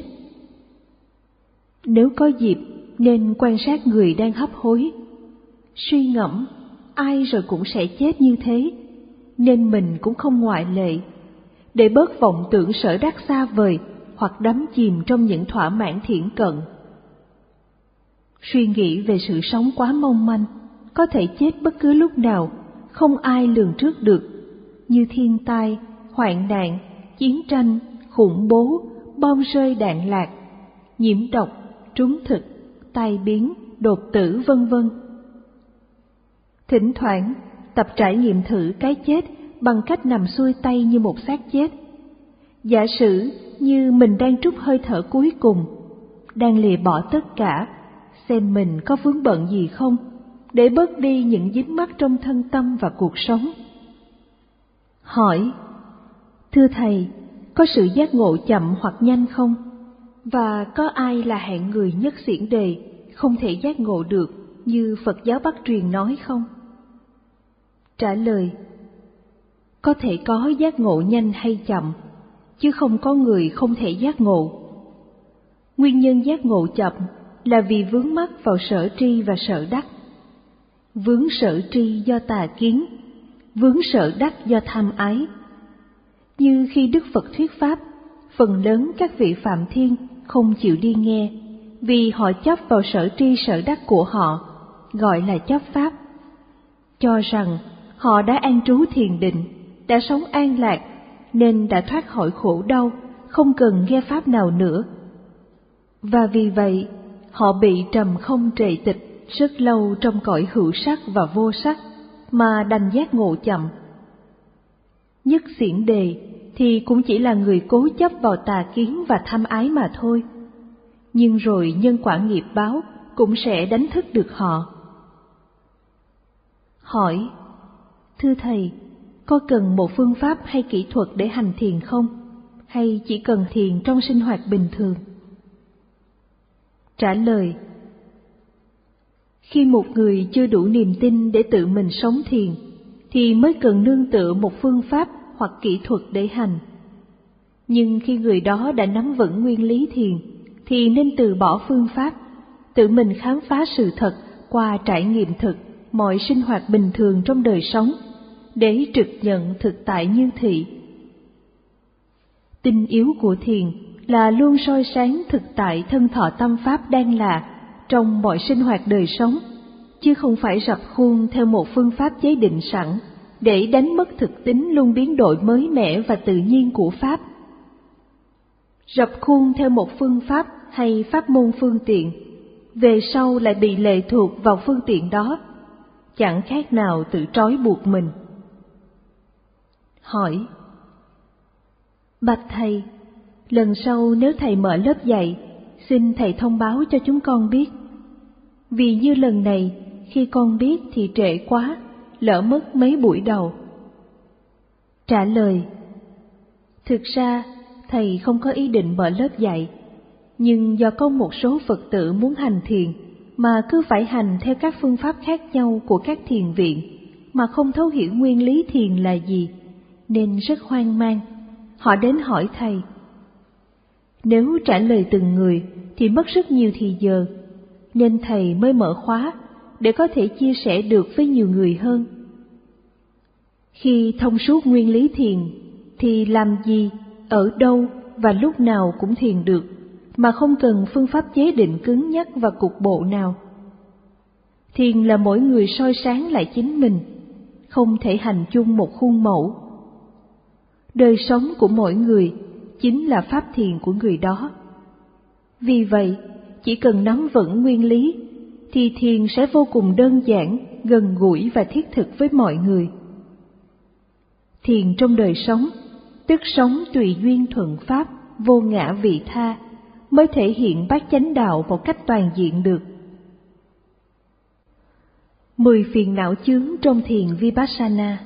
Nếu có dịp, nên quan sát người đang hấp hối. Suy ngẫm, ai rồi cũng sẽ chết như thế, nên mình cũng không ngoại lệ, để bớt vọng tưởng sở đắc xa vời hoặc đắm chìm trong những thỏa mãn thiển cận. Suy nghĩ về sự sống quá mong manh, có thể chết bất cứ lúc nào, không ai lường trước được, như thiên tai, hoạn nạn, chiến tranh, khủng bố, bom rơi đạn lạc, nhiễm độc, trúng thực, tai biến, đột tử vân vân. Thỉnh thoảng, tập trải nghiệm thử cái chết bằng cách nằm xuôi tay như một xác chết. Giả sử như mình đang trút hơi thở cuối cùng, đang lìa bỏ tất cả, xem mình có vướng bận gì không, để bớt đi những dính mắc trong thân tâm và cuộc sống. Hỏi: thưa Thầy, có sự giác ngộ chậm hoặc nhanh không? Và có ai là hạng người nhất xiển đề, không thể giác ngộ được như Phật giáo Bắc truyền nói không? Trả lời: có thể có giác ngộ nhanh hay chậm, chứ không có người không thể giác ngộ. Nguyên nhân giác ngộ chậm là vì vướng mắc vào sở tri và sở đắc. Vướng sở tri do tà kiến, vướng sở đắc do tham ái. Như khi Đức Phật thuyết pháp, phần lớn các vị Phạm Thiên không chịu đi nghe, vì họ chấp vào sở tri sở đắc của họ, gọi là chấp pháp, cho rằng họ đã an trú thiền định, đã sống an lạc, nên đã thoát khỏi khổ đau, không cần nghe pháp nào nữa. Và vì vậy, họ bị trầm không trệ tịch rất lâu trong cõi hữu sắc và vô sắc, mà đành giác ngộ chậm. Nhất xiển đề thì cũng chỉ là người cố chấp vào tà kiến và tham ái mà thôi, nhưng rồi nhân quả nghiệp báo cũng sẽ đánh thức được họ. Hỏi: thưa Thầy, có cần một phương pháp hay kỹ thuật để hành thiền không? Hay chỉ cần thiền trong sinh hoạt bình thường? Trả lời: khi một người chưa đủ niềm tin để tự mình sống thiền, thì mới cần nương tựa một phương pháp hoặc kỹ thuật để hành. Nhưng khi người đó đã nắm vững nguyên lý thiền, thì nên từ bỏ phương pháp, tự mình khám phá sự thật qua trải nghiệm thực mọi sinh hoạt bình thường trong đời sống, để trực nhận thực tại như thị. Tinh yếu của thiền là luôn soi sáng thực tại thân thọ tâm pháp đang là trong mọi sinh hoạt đời sống, chứ không phải rập khuôn theo một phương pháp chế định sẵn để đánh mất thực tính luôn biến đổi mới mẻ và tự nhiên của pháp. Rập khuôn theo một phương pháp hay pháp môn phương tiện, về sau lại bị lệ thuộc vào phương tiện đó, chẳng khác nào tự trói buộc mình. Hỏi: bạch Thầy, lần sau nếu Thầy mở lớp dạy, xin Thầy thông báo cho chúng con biết. Vì như lần này, khi con biết thì trễ quá, lỡ mất mấy buổi đầu. Trả lời: thực ra Thầy không có ý định mở lớp dạy, nhưng do có một số Phật tử muốn hành thiền mà cứ phải hành theo các phương pháp khác nhau của các thiền viện, mà không thấu hiểu nguyên lý thiền là gì, nên rất hoang mang. Họ đến hỏi Thầy. Nếu trả lời từng người thì mất rất nhiều thì giờ, nên Thầy mới mở khóa để có thể chia sẻ được với nhiều người hơn. Khi thông suốt nguyên lý thiền thì làm gì, ở đâu và lúc nào cũng thiền được, mà không cần phương pháp chế định cứng nhắc và cục bộ nào. Thiền là mỗi người soi sáng lại chính mình, không thể hành chung một khuôn mẫu. Đời sống của mỗi người chính là pháp thiền của người đó. Vì vậy, chỉ cần nắm vững nguyên lý thì thiền sẽ vô cùng đơn giản, gần gũi và thiết thực với mọi người. Thiền trong đời sống, tức sống tùy duyên thuận pháp, vô ngã vị tha, mới thể hiện bát chánh đạo một cách toàn diện được. Mười phiền não chướng trong thiền Vipassana.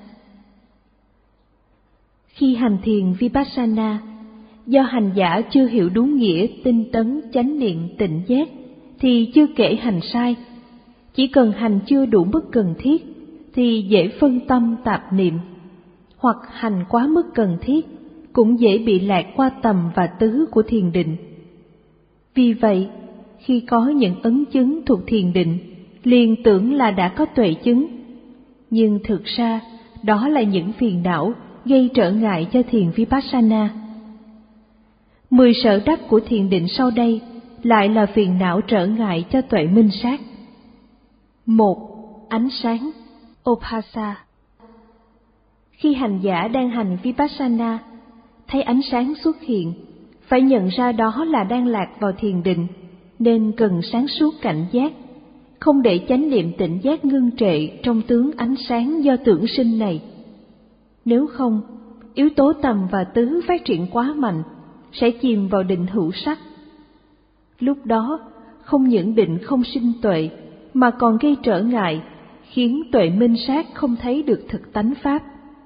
Khi hành thiền Vipassana, do hành giả chưa hiểu đúng nghĩa tinh tấn chánh niệm tịnh giác thì chưa kể hành sai. Chỉ cần hành chưa đủ mức cần thiết thì dễ phân tâm tạp niệm, hoặc hành quá mức cần thiết cũng dễ bị lạc qua tầm và tứ của thiền định. Vì vậy, khi có những ấn chứng thuộc thiền định, liền tưởng là đã có tuệ chứng, nhưng thực ra đó là những phiền não gây trở ngại cho thiền Vipassana. Mười sở đắc của thiền định sau đây lại là phiền não trở ngại cho tuệ minh sát. Một, ánh sáng, Obhasa. Khi hành giả đang hành Vipassana, thấy ánh sáng xuất hiện, phải nhận ra đó là đang lạc vào thiền định, nên cần sáng suốt cảnh giác, không để chánh niệm tịnh giác ngưng trệ trong tướng ánh sáng do tưởng sinh này. Nếu không, yếu tố tầm và tứ phát triển quá mạnh, sẽ chìm vào định hữu sắc. Lúc đó, không những định không sinh tuệ, mà còn gây trở ngại, khiến tuệ minh sát không thấy được thực tánh pháp.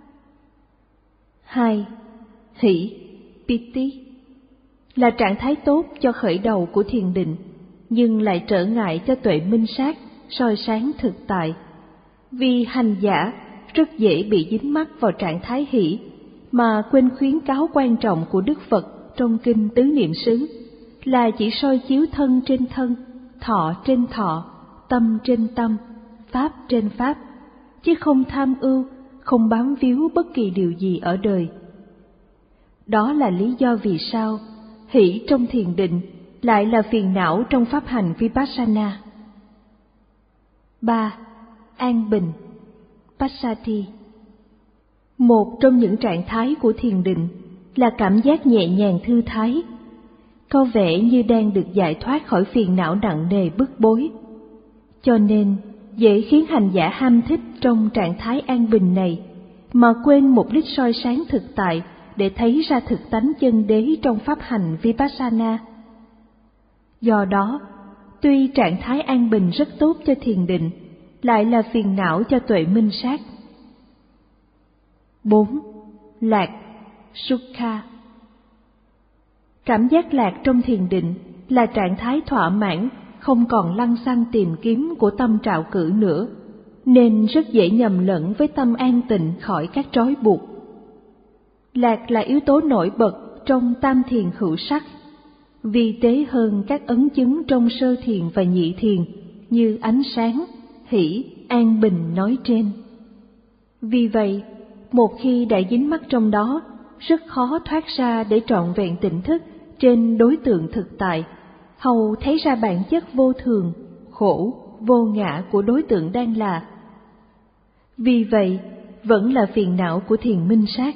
Hai, hỷ, piti, là trạng thái tốt cho khởi đầu của thiền định, nhưng lại trở ngại cho tuệ minh sát, soi sáng thực tại. Vì hành giả rất dễ bị dính mắc vào trạng thái hỷ, mà quên khuyến cáo quan trọng của Đức Phật trong kinh Tứ Niệm xứ là chỉ soi chiếu thân trên thân, thọ trên thọ, tâm trên tâm, pháp trên pháp, chứ không tham ưu, không bám víu bất kỳ điều gì ở đời. Đó là lý do vì sao hỷ trong thiền định lại là phiền não trong pháp hành Vipassana. Ba, an bình, Passati. Một trong những trạng thái của thiền định là cảm giác nhẹ nhàng thư thái, có vẻ như đang được giải thoát khỏi phiền não nặng nề bức bối. Cho nên, dễ khiến hành giả ham thích trong trạng thái an bình này, mà quên mục đích soi sáng thực tại để thấy ra thực tánh chân đế trong pháp hành Vipassana. Do đó, tuy trạng thái an bình rất tốt cho thiền định, lại là phiền não cho tuệ minh sát. Bốn, lạc, Sukha. Cảm giác lạc trong thiền định là trạng thái thỏa mãn, không còn lăng xăng tìm kiếm của tâm trạo cử nữa, nên rất dễ nhầm lẫn với tâm an tịnh khỏi các trói buộc. Lạc là yếu tố nổi bật trong tam thiền hữu sắc, vi tế hơn các ấn chứng trong sơ thiền và nhị thiền như ánh sáng, hỷ, an bình nói trên. Vì vậy, một khi đã dính mắc trong đó, rất khó thoát ra để trọn vẹn tỉnh thức trên đối tượng thực tại, hầu thấy ra bản chất vô thường, khổ, vô ngã của đối tượng đang là. Vì vậy, vẫn là phiền não của thiền minh sát.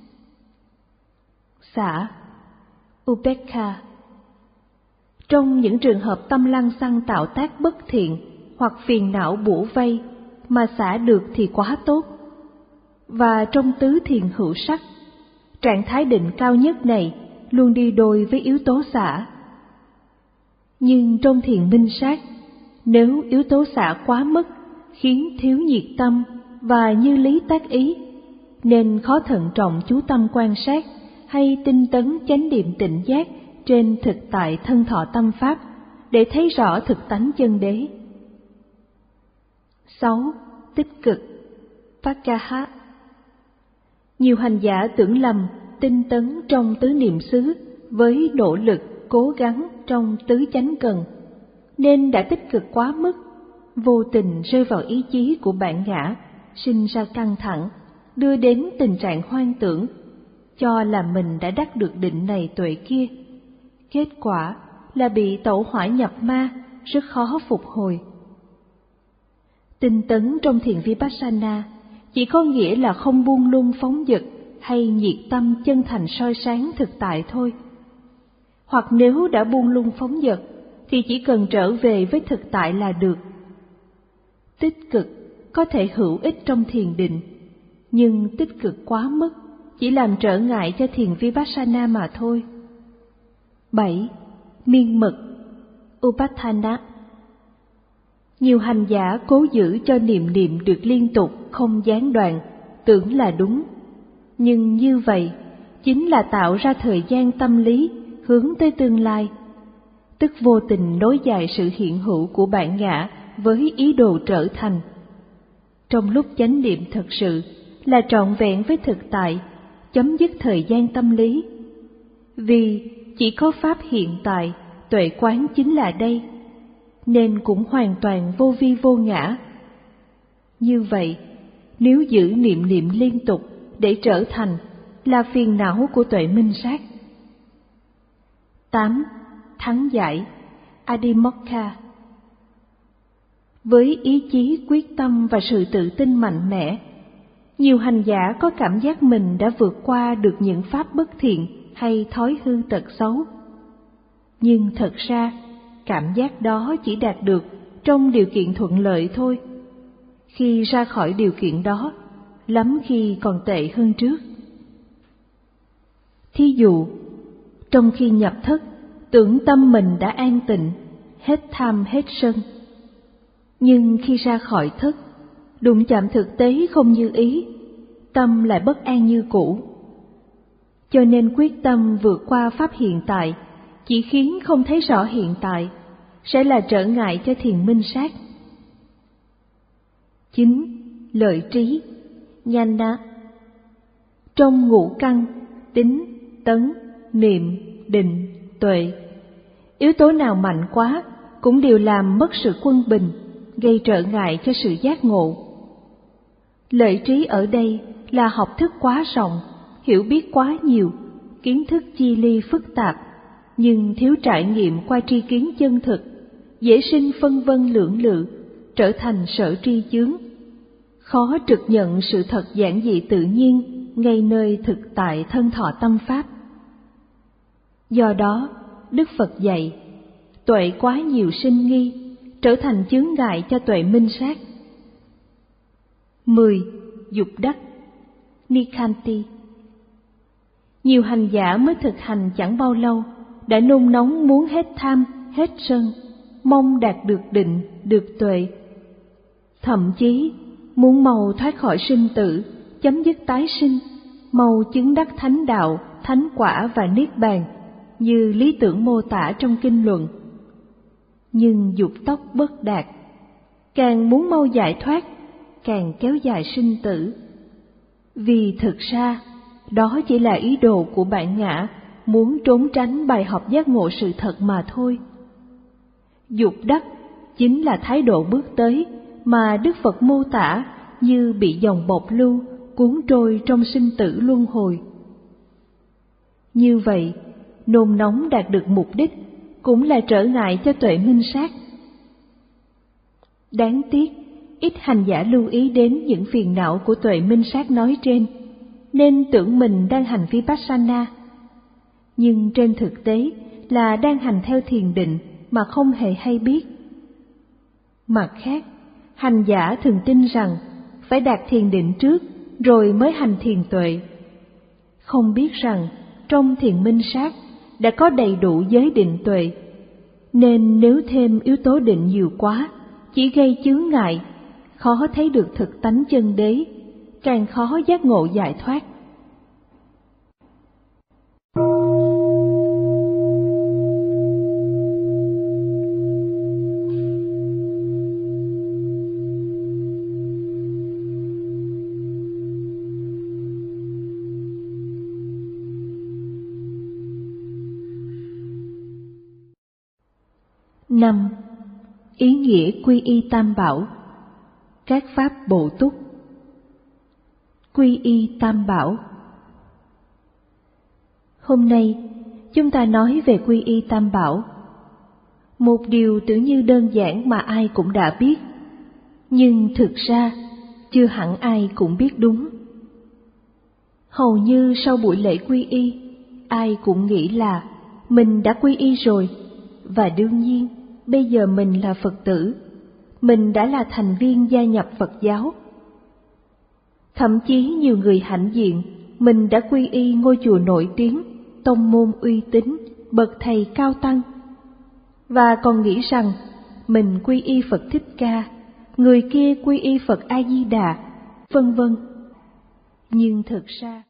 Xả, Upekha. Trong những trường hợp tâm lăng xăng tạo tác bất thiện hoặc phiền não bủa vây mà xả được thì quá tốt. Và trong tứ thiền hữu sắc, trạng thái định cao nhất này luôn đi đôi với yếu tố xả. Nhưng trong thiền minh sát, nếu yếu tố xả quá mức khiến thiếu nhiệt tâm và như lý tác ý, nên khó thận trọng chú tâm quan sát hay tinh tấn chánh niệm tịnh giác trên thực tại thân thọ tâm pháp để thấy rõ thực tánh chân đế. Sáu, tích cực, Pakaha. Nhiều hành giả tưởng lầm tinh tấn trong tứ niệm xứ với nỗ lực cố gắng trong tứ chánh cần, nên đã tích cực quá mức, vô tình rơi vào ý chí của bản ngã, sinh ra căng thẳng, đưa đến tình trạng hoang tưởng, cho là mình đã đắc được định này tuệ kia. Kết quả là bị tẩu hỏa nhập ma, rất khó phục hồi. Tinh tấn trong thiền Vipassana chỉ có nghĩa là không buông lung phóng dật hay nhiệt tâm chân thành soi sáng thực tại thôi. Hoặc nếu đã buông lung phóng dật thì chỉ cần trở về với thực tại là được, Tích cực có thể hữu ích trong thiền định, nhưng tích cực quá mức chỉ làm trở ngại cho thiền Vipassana mà thôi. bảy. Miên mật, Upathana. Nhiều hành giả cố giữ cho niệm niệm được liên tục không gián đoạn, tưởng là đúng. Nhưng như vậy chính là tạo ra thời gian tâm lý hướng tới tương lai, tức vô tình nối dài sự hiện hữu của bản ngã với ý đồ trở thành. Trong lúc chánh niệm thật sự là trọn vẹn với thực tại, chấm dứt thời gian tâm lý. Vì chỉ có pháp hiện tại, tuệ quán chính là đây, nên cũng hoàn toàn vô vi vô ngã. Như vậy, nếu giữ niệm niệm liên tục để trở thành là phiền não của tuệ minh sát. tám. Thắng giải, Adimokha. Với ý chí quyết tâm và sự tự tin mạnh mẽ, nhiều hành giả có cảm giác mình đã vượt qua được những pháp bất thiện hay thói hư tật xấu. Nhưng thật ra, cảm giác đó chỉ đạt được trong điều kiện thuận lợi thôi. Khi ra khỏi điều kiện đó, lắm khi còn tệ hơn trước. Thí dụ, trong khi nhập thất, tưởng tâm mình đã an tịnh, hết tham hết sân. Nhưng khi ra khỏi thất, đụng chạm thực tế không như ý, tâm lại bất an như cũ. Cho nên quyết tâm vượt qua pháp hiện tại chỉ khiến không thấy rõ hiện tại, sẽ là trở ngại cho thiền minh sát. chín. Lợi trí, Nhana. Trong ngũ căn, tín, tấn, niệm, định, tuệ, yếu tố nào mạnh quá cũng đều làm mất sự quân bình, gây trở ngại cho sự giác ngộ. Lợi trí ở đây là học thức quá rộng, hiểu biết quá nhiều, kiến thức chi ly phức tạp, nhưng thiếu trải nghiệm qua tri kiến chân thực, dễ sinh phân vân lưỡng lự, trở thành sở tri chướng, khó trực nhận sự thật giản dị tự nhiên ngay nơi thực tại thân thọ tâm pháp. Do đó, Đức Phật dạy, tuệ quá nhiều sinh nghi, trở thành chướng ngại cho tuệ minh sát. mười. Dục đắc, Nikhanti. Nhiều hành giả mới thực hành chẳng bao lâu, đã nôn nóng muốn hết tham, hết sân, mong đạt được định, được tuệ. Thậm chí muốn mau thoát khỏi sinh tử, chấm dứt tái sinh, mau chứng đắc thánh đạo, thánh quả và niết bàn, như lý tưởng mô tả trong kinh luận. Nhưng dục tốc bất đạt, càng muốn mau giải thoát, càng kéo dài sinh tử. Vì thực ra, đó chỉ là ý đồ của bản ngã, muốn trốn tránh bài học giác ngộ sự thật mà thôi. Dục đắc chính là thái độ bước tới mà Đức Phật mô tả như bị dòng bộc lưu cuốn trôi trong sinh tử luân hồi. Như vậy, nôn nóng đạt được mục đích cũng là trở ngại cho tuệ minh sát. Đáng tiếc, ít hành giả lưu ý đến những phiền não của tuệ minh sát nói trên, nên tưởng mình đang hành Vipassana. Nhưng trên thực tế là đang hành theo thiền định mà không hề hay biết. Mặt khác, hành giả thường tin rằng phải đạt thiền định trước rồi mới hành thiền tuệ. Không biết rằng trong thiền minh sát đã có đầy đủ giới định tuệ, nên nếu thêm yếu tố định nhiều quá, chỉ gây chướng ngại, khó thấy được thực tánh chân đế, càng khó giác ngộ giải thoát. năm. Ý nghĩa quy y tam bảo, các pháp bổ túc. Quy y tam bảo. Hôm nay, chúng ta nói về quy y tam bảo. Một điều tưởng như đơn giản mà ai cũng đã biết, nhưng thực ra chưa hẳn ai cũng biết đúng. Hầu như sau buổi lễ quy y, ai cũng nghĩ là mình đã quy y rồi, và đương nhiên bây giờ mình là Phật tử, mình đã là thành viên gia nhập Phật giáo. Thậm chí nhiều người hãnh diện mình đã quy y ngôi chùa nổi tiếng, tông môn uy tín, bậc thầy cao tăng, và còn nghĩ rằng mình quy y Phật Thích Ca, người kia quy y Phật A Di Đà, vân vân. Nhưng thực ra